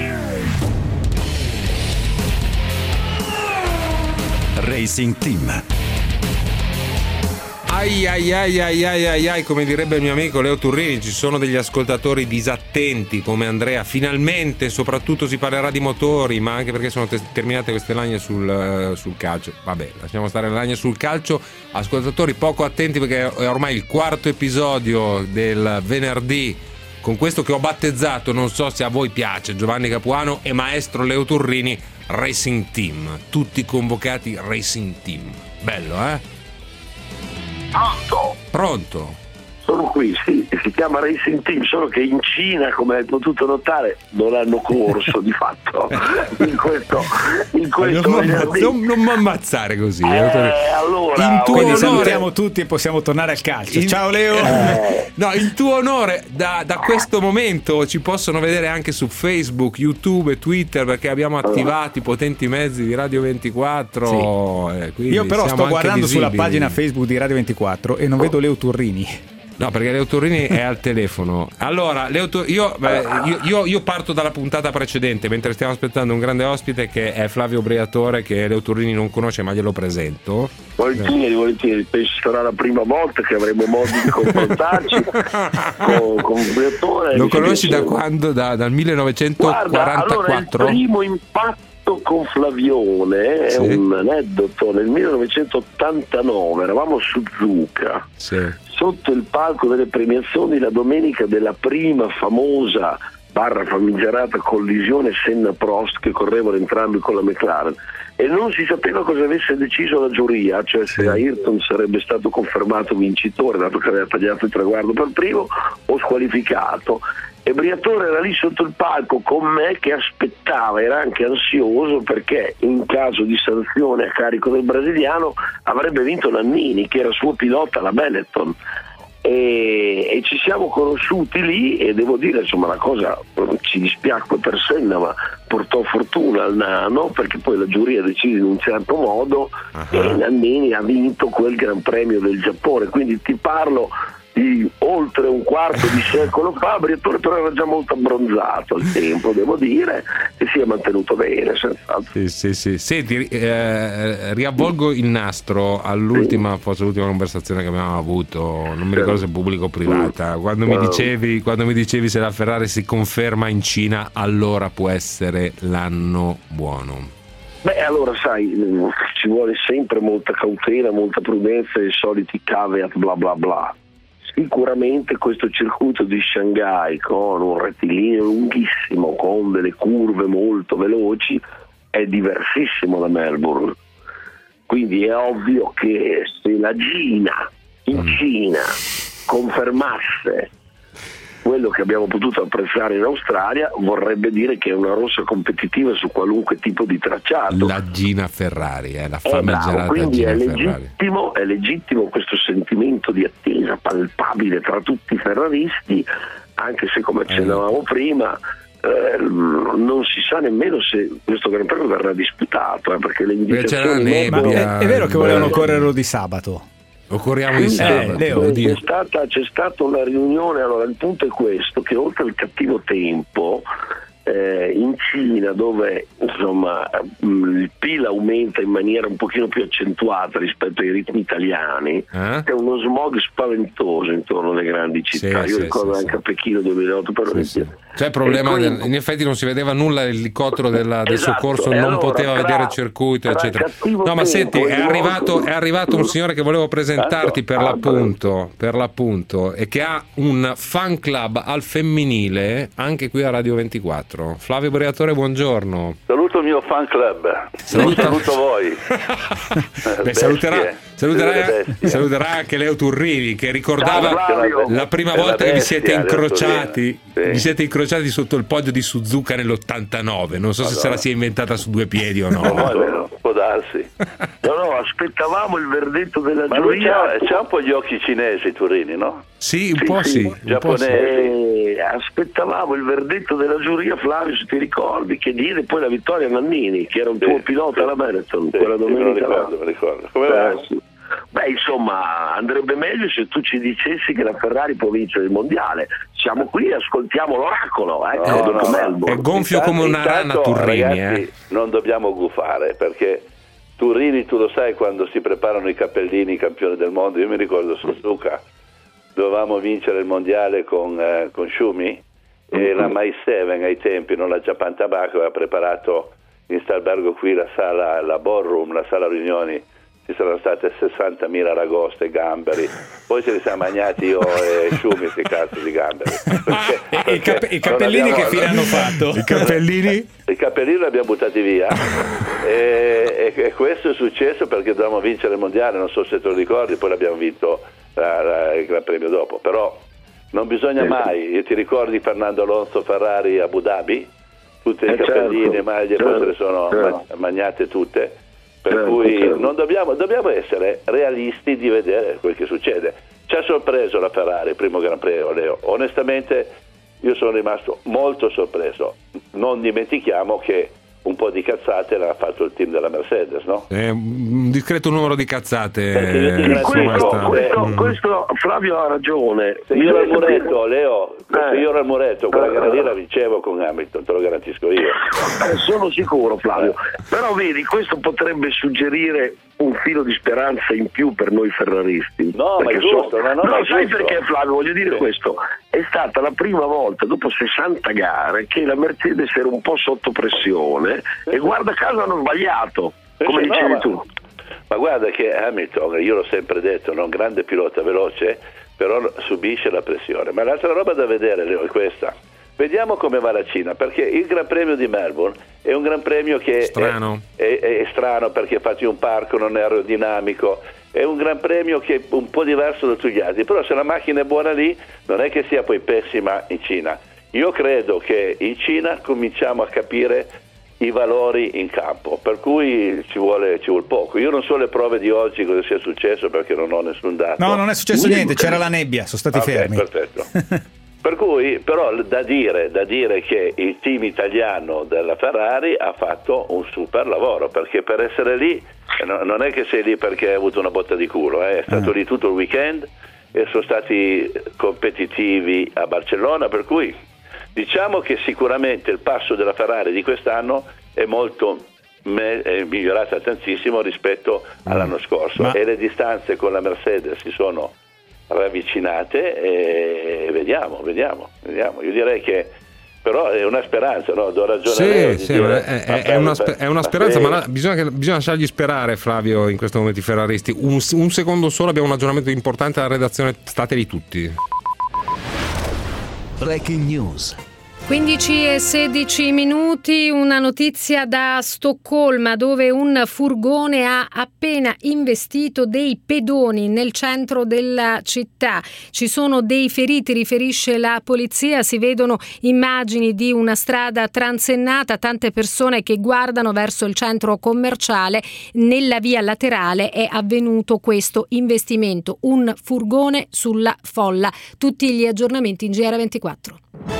Racing Team. Ai ai ai ai ai ai ai, come direbbe il mio amico Leo Turrini, ci sono degli ascoltatori disattenti come Andrea. Finalmente, soprattutto si parlerà di motori, ma anche perché sono te- terminate queste lagne sul, uh, sul calcio. Vabbè, lasciamo stare le lagne sul calcio. Ascoltatori poco attenti perché è ormai il quarto episodio del venerdì con questo che ho battezzato, non so se a voi piace, Giovanni Capuano e maestro Leo Turrini, Racing Team. Tutti convocati Racing Team. Bello, eh? Pronto? Pronto? Sono qui, sì, si chiama Racing Team, solo che in Cina, come hai potuto notare, non hanno corso di fatto in questo, in questo non, venerdì. non, non mi ammazzare così. Eh, allora, in tuo quindi onore, salutiamo tutti e possiamo tornare al calcio. In, Ciao Leo. Eh. No, in tuo onore, da, da questo momento ci possono vedere anche su Facebook, YouTube e Twitter, perché abbiamo attivato i potenti mezzi di Radio ventiquattro. Sì. Eh, Io però sto guardando visibili. sulla pagina Facebook di Radio ventiquattro e non vedo Leo Turrini. No, perché Leo Turrini è al telefono. Allora, Leo Tur- io, beh, io, io, io parto dalla puntata precedente, mentre stiamo aspettando un grande ospite che è Flavio Briatore, che Leo Turrini non conosce, ma glielo presento. Volentieri, volentieri, penso sarà la prima volta che avremo modo di confrontarci con, con Briatore. Lo conosci da quando? Da, dal millenovecentoquarantaquattro? Guarda, allora, il primo impatto con Flavione è sì. un aneddoto. Nel millenovecentottantanove eravamo su Zucca, sì. sotto il palco delle premiazioni, la domenica della prima famosa barra famigerata collisione Senna-Prost, che correvano entrambi con la McLaren, e non si sapeva cosa avesse deciso la giuria, cioè se Ayrton sarebbe stato confermato vincitore dato che aveva tagliato il traguardo per primo o squalificato. E Briatore era lì sotto il palco con me che aspettava, era anche ansioso perché in caso di sanzione a carico del brasiliano avrebbe vinto Nannini, che era suo pilota alla Benetton. E, e ci siamo conosciuti lì e devo dire, insomma, la cosa ci dispiacque per Senna, ma portò fortuna al nano, perché poi la giuria decise in un certo modo uh-huh. e Nannini ha vinto quel Gran Premio del Giappone. Quindi ti parlo di oltre un quarto di secolo fa. Briatore però era già molto abbronzato al tempo, devo dire, e si è mantenuto bene, senz'altro. Sì, sì, sì. Senti, eh, riavvolgo il nastro all'ultima, sì. forse l'ultima conversazione che abbiamo avuto, non mi ricordo se pubblico o privata, quando mi dicevi, quando mi dicevi se la Ferrari si conferma in Cina, allora può essere l'anno buono. Beh, allora sai, ci vuole sempre molta cautela, molta prudenza e i soliti caveat bla bla bla. Sicuramente questo circuito di Shanghai con un rettilineo lunghissimo, con delle curve molto veloci, è diversissimo da Melbourne. Quindi è ovvio che se la Gina in Cina confermasse quello che abbiamo potuto apprezzare in Australia, vorrebbe dire che è una rossa competitiva su qualunque tipo di tracciato. La Gina Ferrari, eh, la È famigerata bravo, quindi Gina è Ferrari. legittimo, è legittimo questo sentimento di attesa palpabile tra tutti i ferraristi, anche se come accennavamo prima eh, non si sa nemmeno se questo Gran Premio verrà disputato, eh, perché le indicazioni nebbia, è, è vero che volevano correrlo di sabato. Lo corriamo di Sì, sabato. eh, c'è, stata, c'è stata una riunione. Allora il punto è questo, che oltre al cattivo tempo eh, in Cina, dove insomma il P I L aumenta in maniera un pochino più accentuata rispetto ai ritmi italiani, eh? C'è uno smog spaventoso intorno alle grandi città. Sì, io sì, ricordo sì, anche sì. a Pechino duemilaotto per Sì, sì. Cioè il problema, quindi, del, in effetti non si vedeva nulla, l'elicottero della, del esatto, soccorso e non allora, poteva tra, vedere il circuito, eccetera. No, ma senti, è arrivato, è arrivato un signore che volevo presentarti per l'appunto, per l'appunto, e che ha un fan club al femminile anche qui a Radio ventiquattro. Flavio Briatore, buongiorno. Saluto il mio fan club. Saluta. Saluto voi. Beh, saluterà, saluterà, saluterà anche Leo Turrini, che ricordava la prima volta che vi siete incrociati, Sì. vi siete incrociati sotto il podio di Suzuka nell'ottantanove. Non so se se la sia inventata su due piedi o no. No, è vero, può darsi. No, no, aspettavamo il verdetto della Ma lui giuria. c'ha, c'ha un po' gli occhi cinesi, Turini, no? Sì, un po' sì, un po' sì. Eh, aspettavamo il verdetto della giuria, Flavio, se ti ricordi, che diede poi la vittoria a Nannini, che era un Sì, tuo tuo pilota sì. alla Benetton, Sì, quella sì, me lo domenica. ricordo, me lo ricordo. Come Eh, va? sì. Beh, insomma, andrebbe meglio se tu ci dicessi che la Ferrari può vincere il mondiale. Siamo qui e ascoltiamo l'oracolo, ecco, No, dopo no, Melbourne. È gonfio Intanto- come una rana intanto, Turrini, ragazzi, eh. non dobbiamo gufare, perché Turrini, tu lo sai, quando si preparano i cappellini campioni del mondo, io mi ricordo Suzuka, dovevamo vincere il mondiale con, eh, con Schumi, e la My Seven ai tempi, non la Japan Tobacco, aveva preparato in Stalbergo qui la sala, la ballroom, la sala riunioni. Ci saranno state sessantamila aragoste, gamberi, poi ce li siamo mangiati io e Schumi, sti cazzo di gamberi. Perché, E i, cap- i cappellini abbiamo- che fine hanno fatto? I cappellini? I cappellini li abbiamo buttati via e, e, e questo è successo perché dovevamo vincere il mondiale, non so se te lo ricordi, poi l'abbiamo vinto la, la, il Gran Premio dopo, però non bisogna mai, io ti ricordi Fernando Alonso Ferrari a Abu Dhabi? Tutte le Eh, cappelline, certo, maglie, certo, poi se le sono certo. ma- mangiate tutte. Per Certo, cui certo. non dobbiamo, dobbiamo essere realisti di vedere quel che succede. Ci ha sorpreso la Ferrari, il primo Gran Premio, Leo. Onestamente io sono rimasto molto sorpreso. Non dimentichiamo che un po' di cazzate l'ha fatto il team della Mercedes, no? È un discreto numero di cazzate. Perché io ti eh, ringrazio come Questo, sta. questo, Mm. questo Flavio ha ragione. Se io ero al muretto, Leo, se Eh. io ero al muretto, quella gara lì la vincevo con Hamilton, te lo garantisco io. Eh, sono sicuro, Flavio. Però vedi, questo potrebbe suggerire un filo di speranza in più per noi ferraristi. No, ma è Perché giusto, so- no, no, no, ma è sai giusto. perché, Flavio? Voglio dire Sì. questo. È stata la prima volta dopo sessanta gare che la Mercedes era un po' sotto pressione e guarda caso hanno sbagliato, come Sì, no, dicevi ma- tu. Ma guarda che Hamilton, io l'ho sempre detto, non grande pilota veloce, però subisce la pressione. Ma l'altra roba da vedere, Leo, è questa. Vediamo come va la Cina, perché il Gran Premio di Melbourne è un Gran Premio che Strano. È, è, è strano perché è fatto in un parco, non è aerodinamico, è un Gran Premio che è un po' diverso da tutti gli altri, però se la macchina è buona lì non è che sia poi pessima in Cina. Io credo che in Cina cominciamo a capire i valori in campo, per cui ci vuole, ci vuole poco. Io non so le prove di oggi cosa sia successo perché non ho nessun dato. No, non è successo niente, c'era la nebbia, sono stati Ok, fermi. perfetto. Per cui però da dire, da dire che il team italiano della Ferrari ha fatto un super lavoro, perché per essere lì eh, no- non è che sei lì perché hai avuto una botta di culo, eh, è stato Ah. lì tutto il weekend e sono stati competitivi a Barcellona, per cui diciamo che sicuramente il passo della Ferrari di quest'anno è molto me- è migliorata tantissimo rispetto all'anno scorso. Ma- E le distanze con la Mercedes si sono ravvicinate e vediamo, vediamo, vediamo. Io direi che però è una speranza, no? Do ragione sì, a lei, sì, dire, è, è, è, una, è una speranza, ma la, bisogna, che, bisogna lasciargli sperare, Flavio, in questo momento i ferraristi. Un, un secondo solo, abbiamo un aggiornamento importante alla redazione, stateli tutti. Breaking News. quindici e sedici minuti, una notizia da Stoccolma dove un furgone ha appena investito dei pedoni nel centro della città. Ci sono dei feriti, riferisce la polizia, si vedono immagini di una strada transennata, tante persone che guardano verso il centro commerciale. Nella via laterale è avvenuto questo investimento, un furgone sulla folla. Tutti gli aggiornamenti in G R ventiquattro.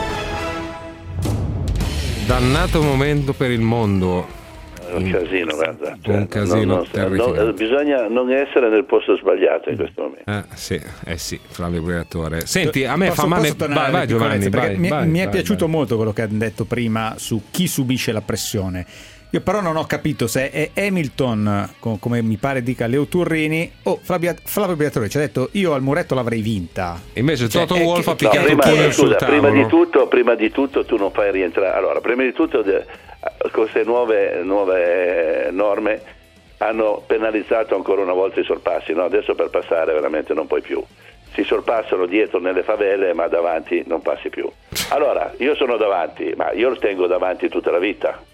Dannato momento per il mondo. È un casino, guarda. Cioè, un casino non, terrificante. non, bisogna non essere nel posto sbagliato in questo momento. Eh sì, eh sì, Flavio Briatore. Senti, a me posso, fa male. posso tornare Vai, vai Giovanni, vai, mi, vai, mi è vai, piaciuto vai. molto quello che hanno detto prima su chi subisce la pressione. Io però non ho capito se è Hamilton, come mi pare dica Leo Turrini, o Flavio, Flavio Briatore ci ha detto io al muretto l'avrei vinta. Invece cioè, Toto Wolff ha picchiato no, prima, il scusa, sul prima tavolo. di tutto, prima di tutto tu non fai rientrare. Allora, prima di tutto de, queste nuove, nuove norme hanno penalizzato ancora una volta i sorpassi, no? Adesso per passare veramente non puoi più. Si sorpassano dietro nelle favelle, ma davanti non passi più. Allora, io sono davanti, ma io lo tengo davanti tutta la vita.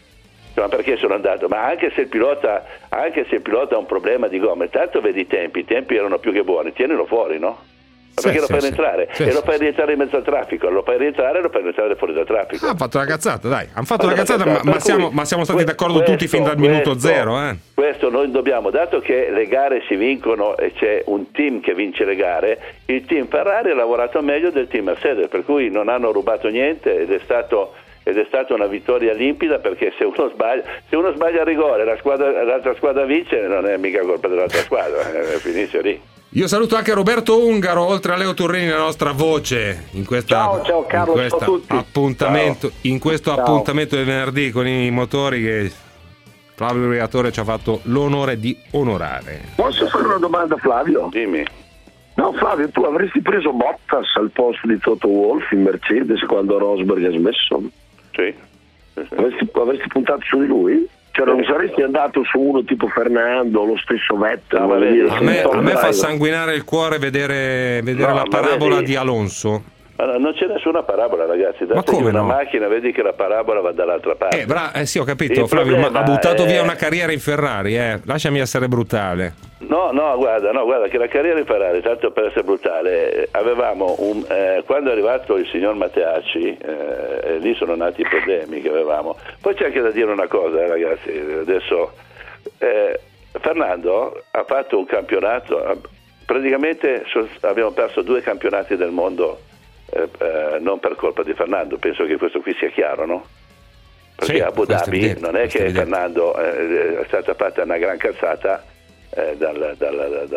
Ma perché sono andato? Ma anche se il pilota, anche se il pilota ha un problema di gomme, tanto vedi i tempi, i tempi erano più che buoni, tienilo fuori, no? Ma sì, perché lo sì, fai sì. rientrare? Sì, e lo sì, fai rientrare in mezzo al traffico, lo fai rientrare e lo fai rientrare fuori dal traffico. Ah, hanno fatto la cazzata, dai, hanno fatto Allora, la cazzata, ma, per ma, siamo, cui, ma siamo stati que- d'accordo questo, tutti fin dal minuto questo, zero. Eh. Questo noi dobbiamo, dato che le gare si vincono e c'è un team che vince le gare, il team Ferrari ha lavorato meglio del team Mercedes, per cui non hanno rubato niente ed è stato... ed è stata una vittoria limpida, perché se uno sbaglia se uno sbaglia a rigore la squadra, l'altra squadra vince, non è mica colpa dell'altra squadra, eh, finisce lì. Io saluto anche Roberto Ungaro, oltre a Leo Turrini, la nostra voce in questa, ciao ciao Carlo, in questo ciao a tutti. appuntamento, Ciao. in questo Ciao. appuntamento del venerdì con i motori che Flavio Briatore ci ha fatto l'onore di onorare. Posso fare una domanda, Flavio? Dimmi. No, Flavio, tu avresti preso Bottas al posto di Toto Wolff in Mercedes quando Rosberg ha smesso? Sì. sì, sì. Avresti, avresti puntato su di lui? Cioè non saresti andato su uno tipo Fernando, lo stesso Vettel? No, voglio vedi, dire, A me, a me fa driver. sanguinare il cuore vedere, vedere No, la ma parabola vedi- di Alonso. Allora, non c'è nessuna parabola, ragazzi, dategli come una no? macchina, vedi che la parabola va dall'altra parte. Eh, bra- eh sì, ho capito, Il Flavio, ma problema ha buttato è- via una carriera in Ferrari, eh. Lasciami essere brutale. No, no, guarda, no, guarda che la carriera in Ferrari, tanto per essere brutale, eh, avevamo un, eh, quando è arrivato il signor Mateacci, eh, e lì sono nati i problemi che avevamo. Poi c'è anche da dire una cosa, eh, ragazzi, adesso eh, Fernando ha fatto un campionato, eh, praticamente so- abbiamo perso due campionati del mondo, eh, eh, non per colpa di Fernando, penso che questo qui sia chiaro, no? Perché Sì, a Abu questo è Dhabi evidente, non è questo è che evidente. Fernando eh, è stata fatta una gran cazzata eh, dal, dal,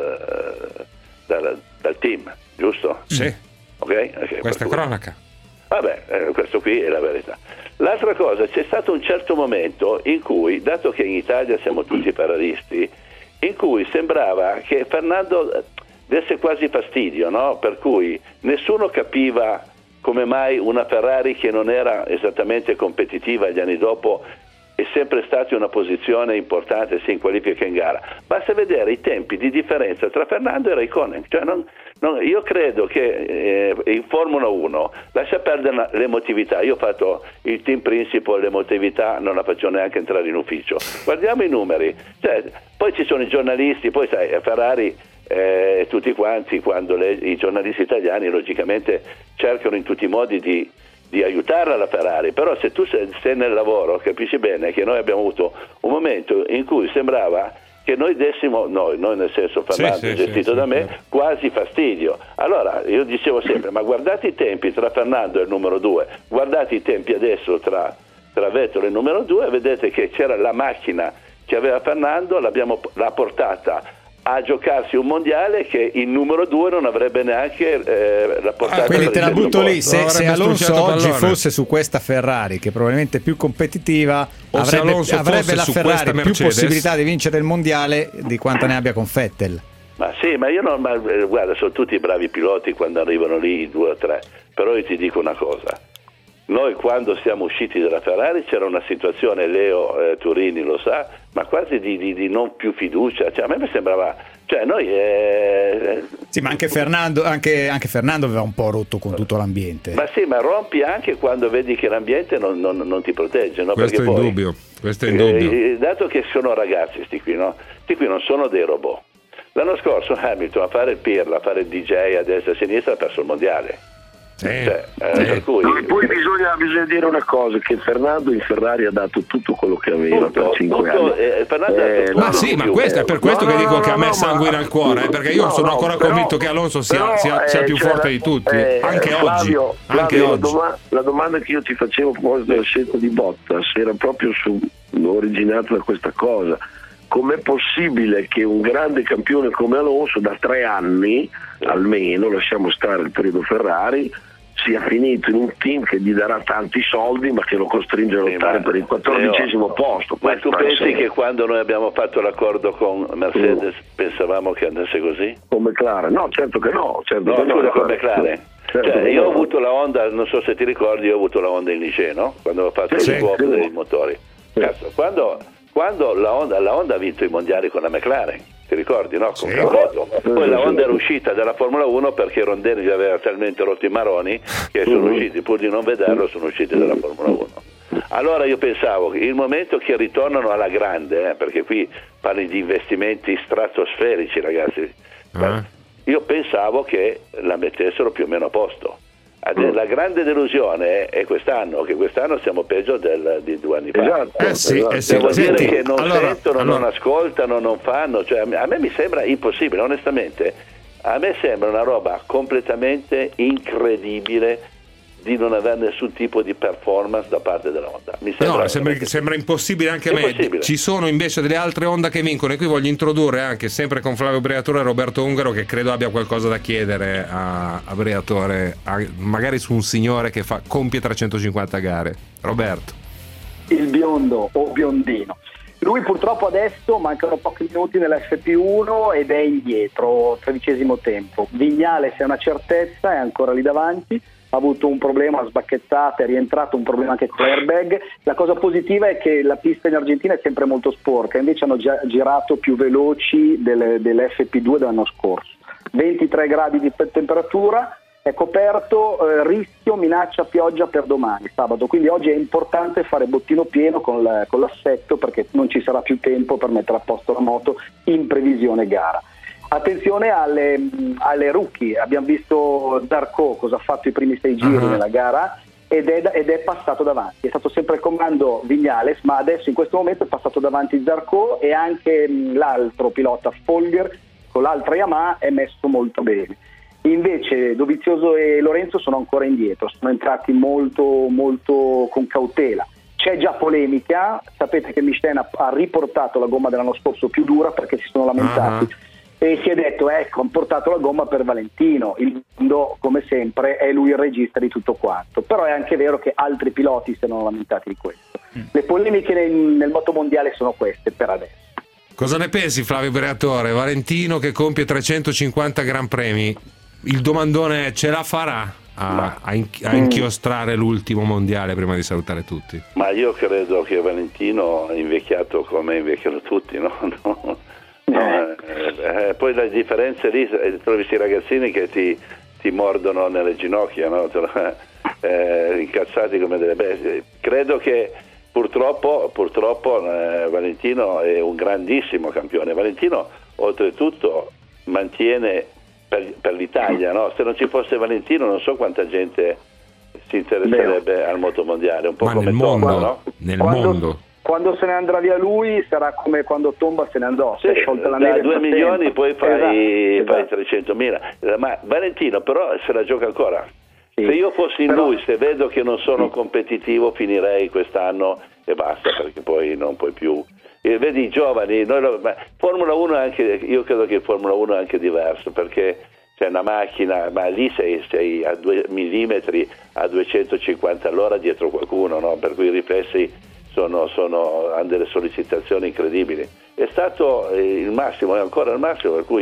dal, dal, dal team, giusto? Sì. Ok? Ok, Questa è per cui- cronaca. Vabbè, eh, questo qui è la verità. L'altra cosa, c'è stato un certo momento in cui, dato che in Italia siamo tutti ferraristi, in cui sembrava che Fernando desse quasi fastidio, no? Per cui nessuno capiva come mai una Ferrari che non era esattamente competitiva gli anni dopo è sempre stata in una posizione importante sia in qualifica che in gara. Basta vedere i tempi di differenza tra Fernando e Raikkonen. Cioè non, non, io credo che eh, in Formula uno lascia perdere la- l'emotività. Io ho fatto il team principal, l'emotività non la faccio neanche entrare in ufficio. Guardiamo i numeri. Cioè, poi ci sono i giornalisti, poi sai, a Ferrari eh, tutti quanti, quando le, i giornalisti italiani logicamente cercano in tutti i modi di di aiutarla la Ferrari, però se tu sei, sei nel lavoro capisci bene che noi abbiamo avuto un momento in cui sembrava che noi dessimo, noi, noi nel senso Fernando, Sì, sì, gestito sì, da sì, me, sì. quasi fastidio. Allora io dicevo sempre, ma guardate i tempi tra Fernando e il numero due, guardate i tempi adesso tra, tra Vettel e il numero due, vedete che c'era la macchina che aveva Fernando, l'abbiamo, l'ha portata a giocarsi un mondiale che il numero due non avrebbe neanche eh, la portata. Ah, quindi te la butto lì, se, Non se avrebbe Alonso struciato oggi pallone. fosse su questa Ferrari, che probabilmente è più competitiva, O se avrebbe, Alonso avrebbe fosse la su Ferrari questa più Mercedes. possibilità di vincere il mondiale di quanta ne abbia con Vettel. Ma sì, ma io non, ma, eh, guarda, sono tutti bravi piloti quando arrivano lì, i due o tre, però io ti dico una cosa, noi quando siamo usciti dalla Ferrari c'era una situazione, Leo eh, Turini lo sa, ma quasi di, di, di non più fiducia, cioè, a me mi sembrava, cioè noi eh, sì, ma anche Fernando, anche, anche Fernando aveva un po' rotto con tutto l'ambiente. Ma sì, ma rompi anche quando vedi che l'ambiente non, non, non ti protegge, no? Questo Perché è poi, indubbio, questo è indubbio. Eh, dato che sono ragazzi sti qui, no? Sti qui non sono dei robot. L'anno scorso Hamilton a fare il pirla, a fare il D J a destra e a sinistra ha perso il mondiale. Sì, cioè, eh, sì. per cui... No, e poi bisogna, bisogna dire una cosa, che Fernando in Ferrari ha dato tutto quello che aveva Tutto, per cinque tutto, anni. eh, Fernando ha dato tutto. Ma sì, ma questo è per questo No, che no, dico no, che a me no, sanguina ma- il cuore, eh, perché io no, sono no, ancora però- convinto che Alonso sia, però, sia, sia eh, più cioè, forte di tutti, eh, anche Flavio, oggi. Anche Flavio, oggi. La, doma- la domanda che io ti facevo a proposito della scelta di Bottas era proprio su, originata da questa cosa. Com'è possibile che un grande campione come Alonso da tre anni, almeno, lasciamo stare il periodo Ferrari, sia finito in un team che gli darà tanti soldi ma che lo costringe a lottare ma- per il quattordicesimo Leo, posto? Ma tu Questo è pensi senso. che quando noi abbiamo fatto l'accordo con Mercedes pensavamo che andasse così? Con McLaren? No, certo che no. Certo No, che no, scusa, no. con McLaren. Certo Cioè, che io no. ho avuto la Honda, non so se ti ricordi, io ho avuto la Honda in liceo, no? Quando ho fatto Sì, il swap sì. dei motori. Cazzo, quando, quando la, Honda, la Honda ha vinto i mondiali con la McLaren, ti ricordi, no? Con Sì. Camoto. Poi Sì, la sì, Honda sì. era uscita dalla Formula uno perché Rondelli gli aveva talmente rotto i maroni che sono Mhm. usciti, pur di non vederlo, sono usciti dalla Formula uno. Allora io pensavo che il momento che ritornano alla grande, eh, perché qui parli di investimenti stratosferici, ragazzi, Ah. io pensavo che la mettessero più o meno a posto. Ade- La grande delusione è quest'anno, che quest'anno siamo peggio del, di due anni fa. Esatto, Eh sì, esatto. eh sì. Devo Senti, dire che non allora- sentono, allora- non ascoltano, non fanno, cioè, a me- a me mi sembra impossibile, onestamente. A me sembra una roba completamente incredibile di non avere nessun tipo di performance da parte della Honda. Mi sembra, No, sembra, sembra impossibile anche a me. Impossibile. Ci sono invece delle altre Honda che vincono, e qui voglio introdurre anche, sempre con Flavio Briatore e Roberto Ungaro, che credo abbia qualcosa da chiedere a, a Briatore, a- magari su un signore che fa, compie trecentocinquanta gare. Roberto. Il biondo o biondino. Lui purtroppo adesso mancano pochi minuti nell'F P uno ed è indietro, tredicesimo tempo. Vignales è una certezza, è ancora lì davanti, ha avuto un problema, ha sbacchettato, è rientrato un problema anche con l'airbag. La cosa positiva è che la pista in Argentina è sempre molto sporca, invece hanno già girato più veloci del, dell'F P due dell'anno scorso. ventitré gradi di temperatura, è coperto, eh, rischio, minaccia, pioggia per domani, sabato, quindi oggi è importante fare bottino pieno con, la, con l'assetto, perché non ci sarà più tempo per mettere a posto la moto in previsione gara. Attenzione alle, alle rookie, abbiamo visto Zarco cosa ha fatto i primi sei giri Uh-huh. nella gara ed è, ed è passato davanti, è stato sempre il comando Vignales, ma adesso in questo momento è passato davanti Zarco, e anche mh, l'altro pilota Folger con l'altra Yamaha è messo molto bene. Invece Dovizioso e Lorenzo sono ancora indietro, sono entrati molto molto con cautela. C'è già polemica, sapete che Michelin ha, ha riportato la gomma dell'anno scorso più dura perché si sono lamentati. Uh-huh. E si è detto, ecco, hanno portato la gomma per Valentino, il mondo come sempre è lui il regista di tutto quanto, però è anche vero che altri piloti si sono lamentati di questo. Mm. Le polemiche nel, nel motomondiale sono queste per adesso. Cosa ne pensi, Flavio Briatore? Valentino che compie trecentocinquanta Gran Premi, il domandone è: ce la farà a, a, inch- a inchiostrare l'ultimo mondiale prima di salutare tutti? Ma io credo che Valentino è invecchiato come invecchiano tutti, no? no. No, eh, eh, poi le differenze lì, eh, trovi questi ragazzini che ti, ti mordono nelle ginocchia, no? eh, incazzati come delle bestie. Credo che purtroppo, purtroppo eh, Valentino è un grandissimo campione. Valentino oltretutto mantiene per, per l'Italia, no? Se non ci fosse Valentino non so quanta gente si interesserebbe Beh. al motomondiale, un po' Ma come nel Tomba, mondo, no? nel Quando- mondo. Quando se ne andrà via lui sarà come quando Tomba se ne andò, si è sciolta la da neve due per milioni sempre. poi fai, Esatto, fai esatto. trecentomila. Ma Valentino però se la gioca ancora. Sì. Se io fossi in Però- lui, se vedo che non sono competitivo, finirei quest'anno e basta, perché poi non puoi più. E vedi i giovani, noi lo- ma Formula uno è anche, io credo che il Formula uno è anche diverso, perché c'è una macchina, ma lì sei, sei a due millimetri a duecentocinquanta all'ora dietro qualcuno, no? Per cui i riflessi sono, sono, hanno delle sollecitazioni incredibili. È stato eh, il massimo, è ancora il massimo, per cui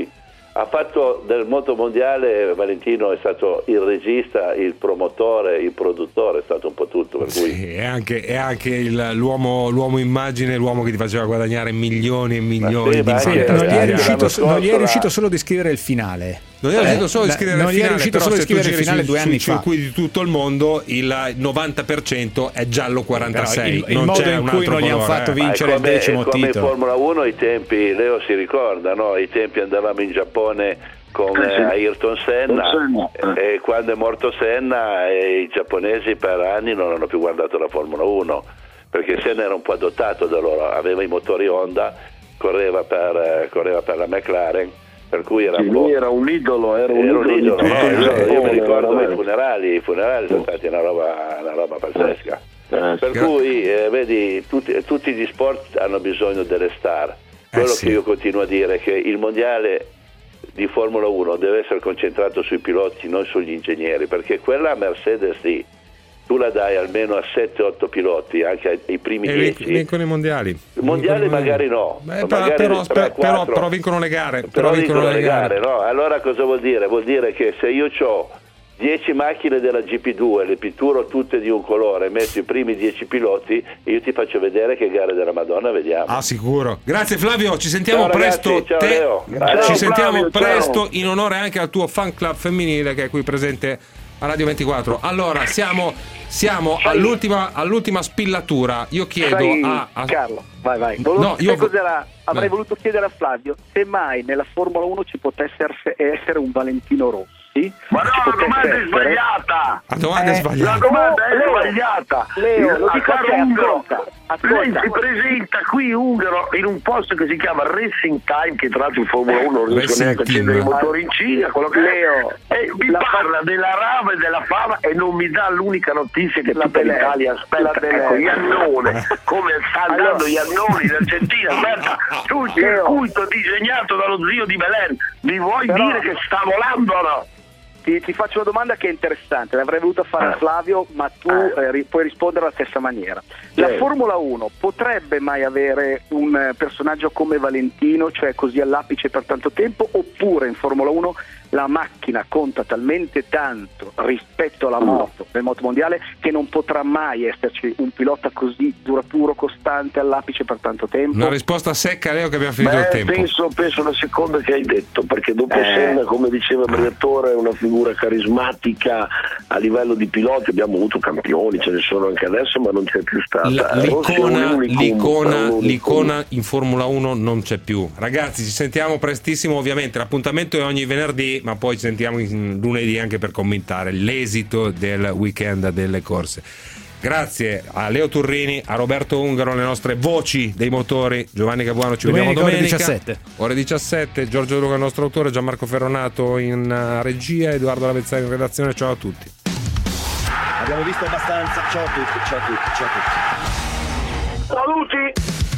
ha fatto del motomondiale, Valentino è stato il regista, il promotore, il produttore, è stato un po' tutto, per cui... Sì, è anche, è anche il, l'uomo, l'uomo immagine, l'uomo che ti faceva guadagnare milioni e milioni sì, di sì, non, gli è riuscito, non gli è la... riuscito solo di scrivere il finale. Non è riuscito solo di scrivere non il finale, gli è riuscito però solo di se tu scrivere il giri finale sui, due anni sui fa. circuiti di tutto il mondo il novanta per cento è giallo quarantasei. Il, il non modo c'è in un cui altro non gli hanno colore, fatto eh. vincere come, il decimo come titolo. in Formula uno i tempi, Leo si ricorda, no? I tempi andavamo in Giappone con eh, Ayrton Senna e, e quando è morto Senna eh, i giapponesi per anni non hanno più guardato la Formula uno, perché Senna era un po' adottato da loro, aveva i motori Honda, correva per, eh, correva per la McLaren, per cui era, sì, un, lui era un idolo, era un era idolo, un idolo, no? io, io mi ricordo veramente. i funerali, i funerali sono stati una roba, una roba pazzesca. Eh, per gra- cui eh, vedi, tutti, tutti gli sport hanno bisogno delle star. Quello eh sì. che io continuo a dire è che il mondiale di Formula uno deve essere concentrato sui piloti, non sugli ingegneri, perché quella Mercedes sì, tu la dai almeno a sette otto piloti, anche ai, ai primi e dieci. Vincono i mondiali. I mondiali magari no, Beh, magari però, tre, però, però vincono le gare. Però, però vincono, vincono le gare, gare. No? Allora cosa vuol dire? Vuol dire che se io ho dieci macchine della G P due, le pitturo tutte di un colore, metto i primi dieci piloti, io ti faccio vedere che gare della Madonna vediamo. Ah, sicuro. Grazie Flavio, ci sentiamo ciao, presto. Ragazzi, ciao, te... Leo. Ci Ciao, sentiamo Flavio, presto ciao. in onore anche al tuo fan club femminile che è qui presente a Radio ventiquattro. Allora, siamo, siamo all'ultima, all'ultima spillatura. Io chiedo Sai, a, a... Carlo, vai vai. Volevo, No, io... cos'era? Avrei Beh. voluto chiedere a Flavio se mai nella Formula uno ci potesse essere un Valentino Rossi. Ma no, la domanda è sbagliata. La domanda è sbagliata. La domanda è Leo, sbagliata. Leo, lo a dico a caro te, Ungaro, ascolta, lei ascolta. si presenta qui Ungaro in un posto che si chiama Racing Time, che tra l'altro in Formula uno non riesco neanche a accendere i motori in Cina, quello che Leo, è. E mi la parla fa- della rava e della fama e non mi dà l'unica notizia che La tutta Belè, l'Italia aspetta. la Belè. Ecco, Iannone, come sta andando Allora- Iannone in Argentina, aspetta, sul circuito disegnato dallo zio di Belen, mi vuoi Però- dire che sta volando o no? Ti, ti faccio una domanda che è interessante, l'avrei voluta fare a Flavio, ma tu eh, ri- puoi rispondere alla stessa maniera. La Sì. Formula uno potrebbe mai avere un eh, personaggio come Valentino, cioè così all'apice per tanto tempo, oppure in Formula uno la macchina conta talmente tanto rispetto alla moto, nel moto mondiale, che non potrà mai esserci un pilota così duraturo, costante, all'apice per tanto tempo? Una risposta secca, Leo, che abbiamo finito Beh, il tempo. penso, penso la seconda che hai detto, perché dopo Eh. Senna, come diceva il Briatore, è una figura carismatica a livello di piloti. Abbiamo avuto campioni, ce ne sono anche adesso, ma non c'è più stata. La- Rossi è l'icona, un unicum, l'icona, è un unicum. l'icona in Formula uno non c'è più. Ragazzi, ci sentiamo prestissimo. Ovviamente l'appuntamento è ogni venerdì, ma poi ci sentiamo in lunedì anche per commentare l'esito del weekend delle corse. Grazie a Leo Turrini, a Roberto Ungaro, le nostre voci dei motori. Giovanni Capuano, ci Domenica, vediamo domenica ore diciassette. ore diciassette. Giorgio Luca, il nostro autore, Gianmarco Ferronato in uh, regia, Edoardo Lavezzari in redazione. Ciao a tutti. Abbiamo visto abbastanza. Ciao a tutti, ciao a tutti, ciao a tutti. Saluti!